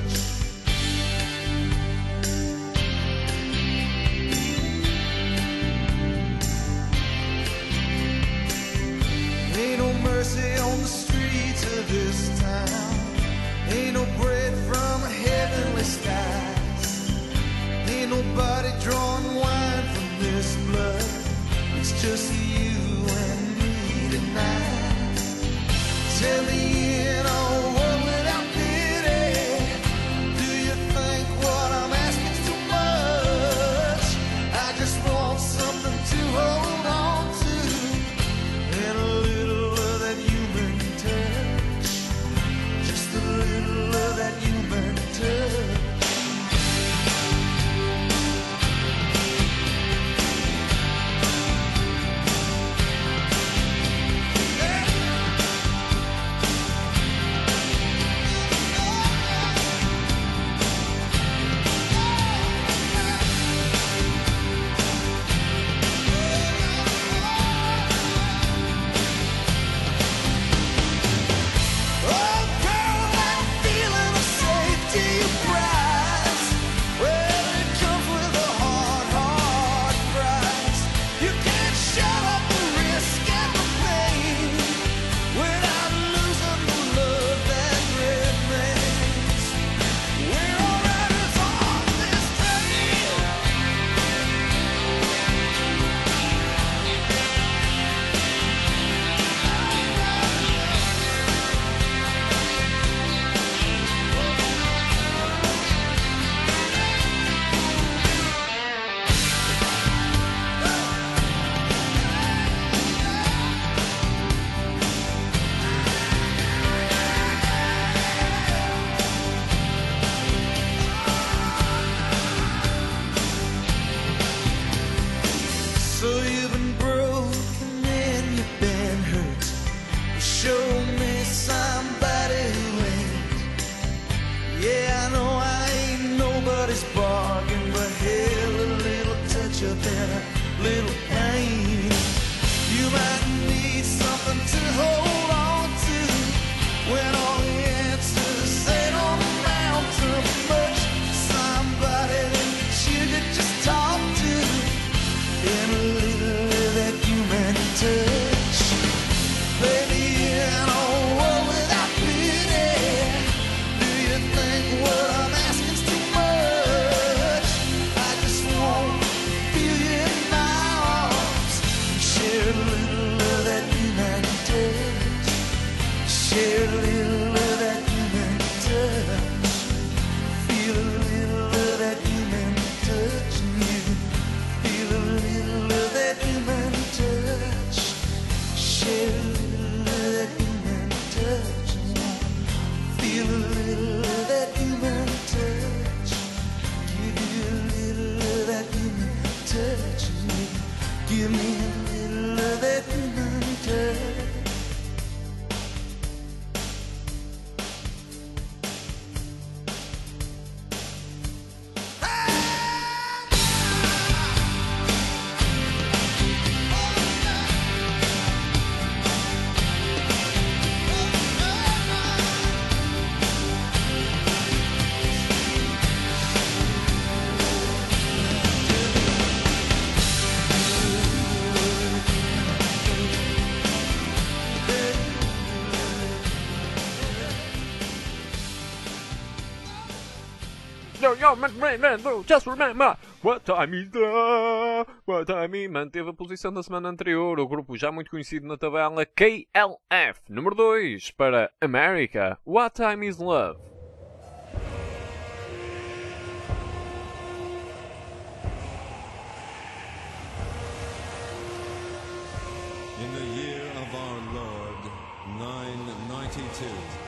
Ain't no mercy on the streets of this town. Ain't no bread from heavenly skies. Ain't nobody drawing wine from this blood. It's just you and me tonight. Tell me in a world without pity, do you think what I'm asking too much? I just want something to hold on to and a little of that human touch. Just a little of that human touch. Oh, girl, that feeling of safety you prize. Well, it comes with a hard, hard price. You can't shut up the risk and the pain without losing the love that remains. We're all riders on this train. So you've been broken and you've been hurt. Well, show me somebody who ain't. Yeah, I know I ain't nobody's bargain, but hell, a little touch up and a little pain. You might need something to hold on to when all the answers sit on the mountain. Much somebody that you could just talk to and a little of that human touch. Baby, in a world without pity, do you think what I'm asking is too much? I just want to feel you in my Just remember what time is love. What time is... Manteve a posição da semana anterior. O grupo já muito conhecido na tabela KLF. Número 2 para America. What time is love. In the year of our Lord, 992.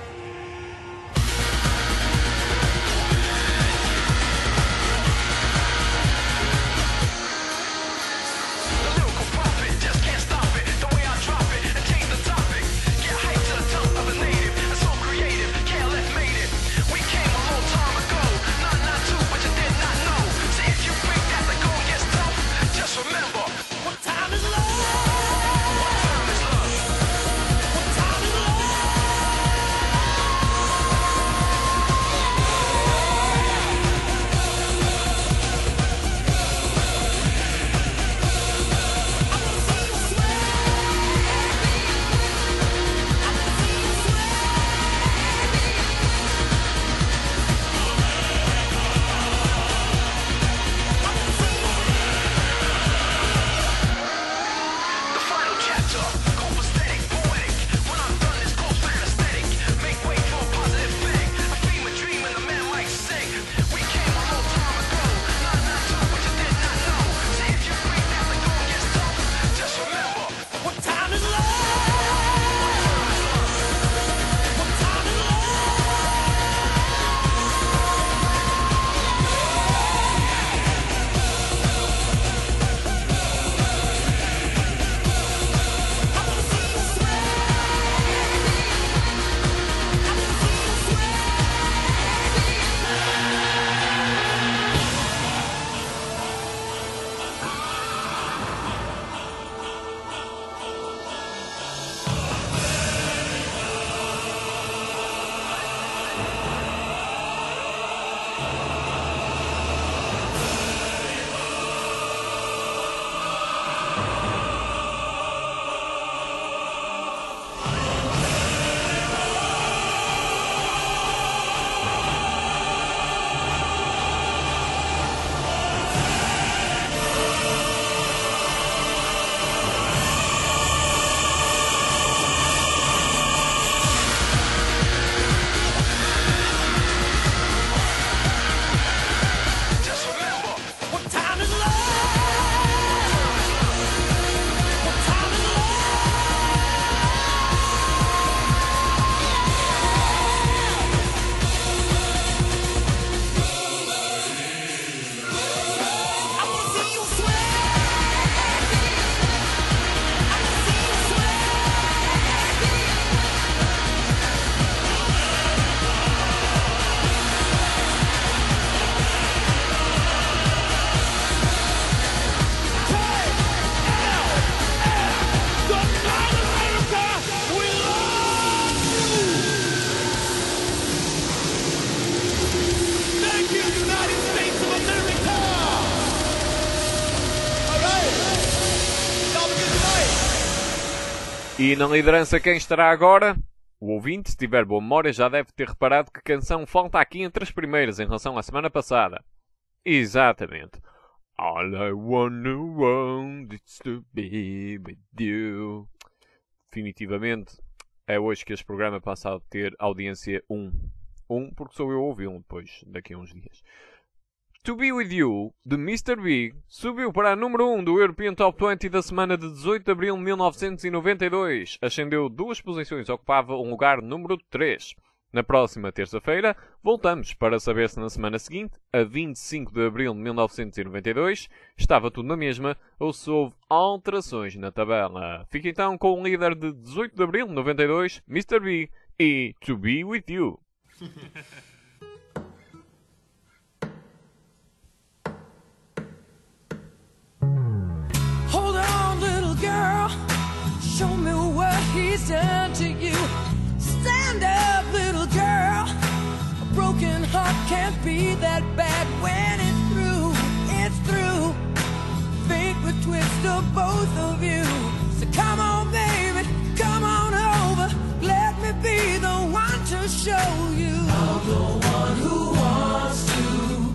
E na liderança quem estará agora? O ouvinte, se tiver boa memória, já deve ter reparado que canção falta aqui entre as primeiras em relação à semana passada. Exatamente. All I wanna want is to be with you. Definitivamente, é hoje que este programa passa a ter audiência 1. 1 porque sou eu a ouvi-lo depois, daqui a uns dias. To Be With You, de Mr. Big, subiu para a número 1 do European Top 20 da semana de 18 de abril de 1992. Ascendeu 2 posições, ocupava um lugar número 3. Na próxima terça-feira, voltamos para saber se na semana seguinte, a 25 de abril de 1992, estava tudo na mesma ou se houve alterações na tabela. Fica então com o líder de 18 de abril de 92, Mr. Big, e To Be With You. Hold on, little girl. Show me what he's done to you. Stand up, little girl. A broken heart can't be that bad when it's through. It's through. Fate would twist of both of you. So come on, baby, come on over. Let me be the one to show you. I'm the one who wants to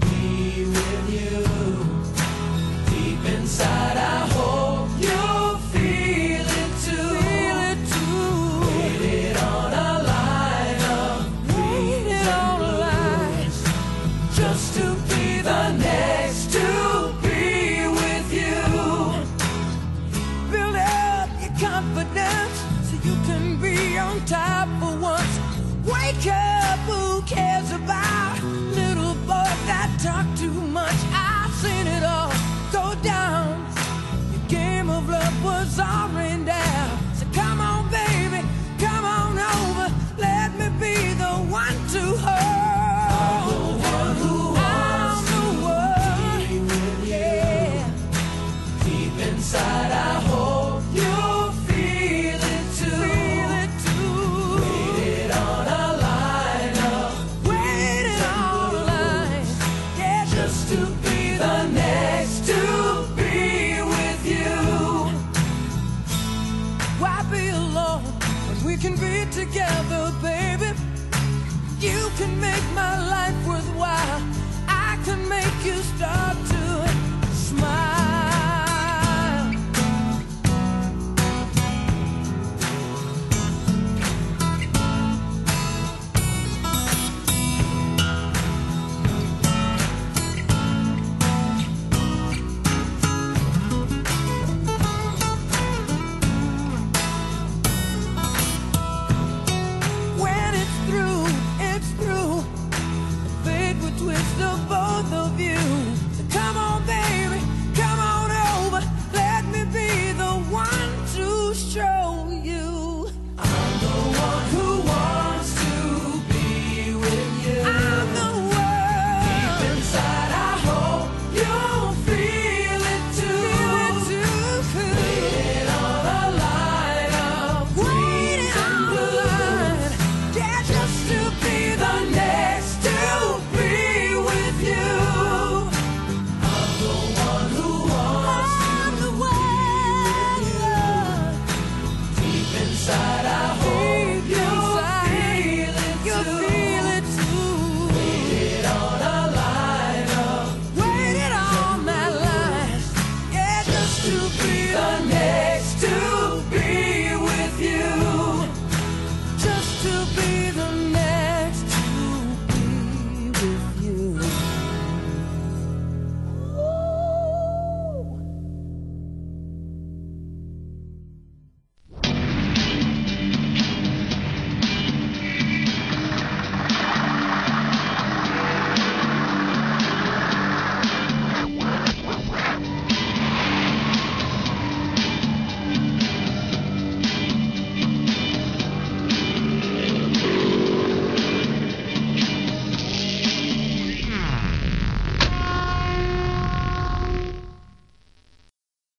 talk too much. I've seen it all go down. Your game of love was all rained down. So come on, baby, come on over. Let me be the one to hold. I'm the one, yeah. Deep inside, I hope you feel it too. Waited on a line, yeah, just to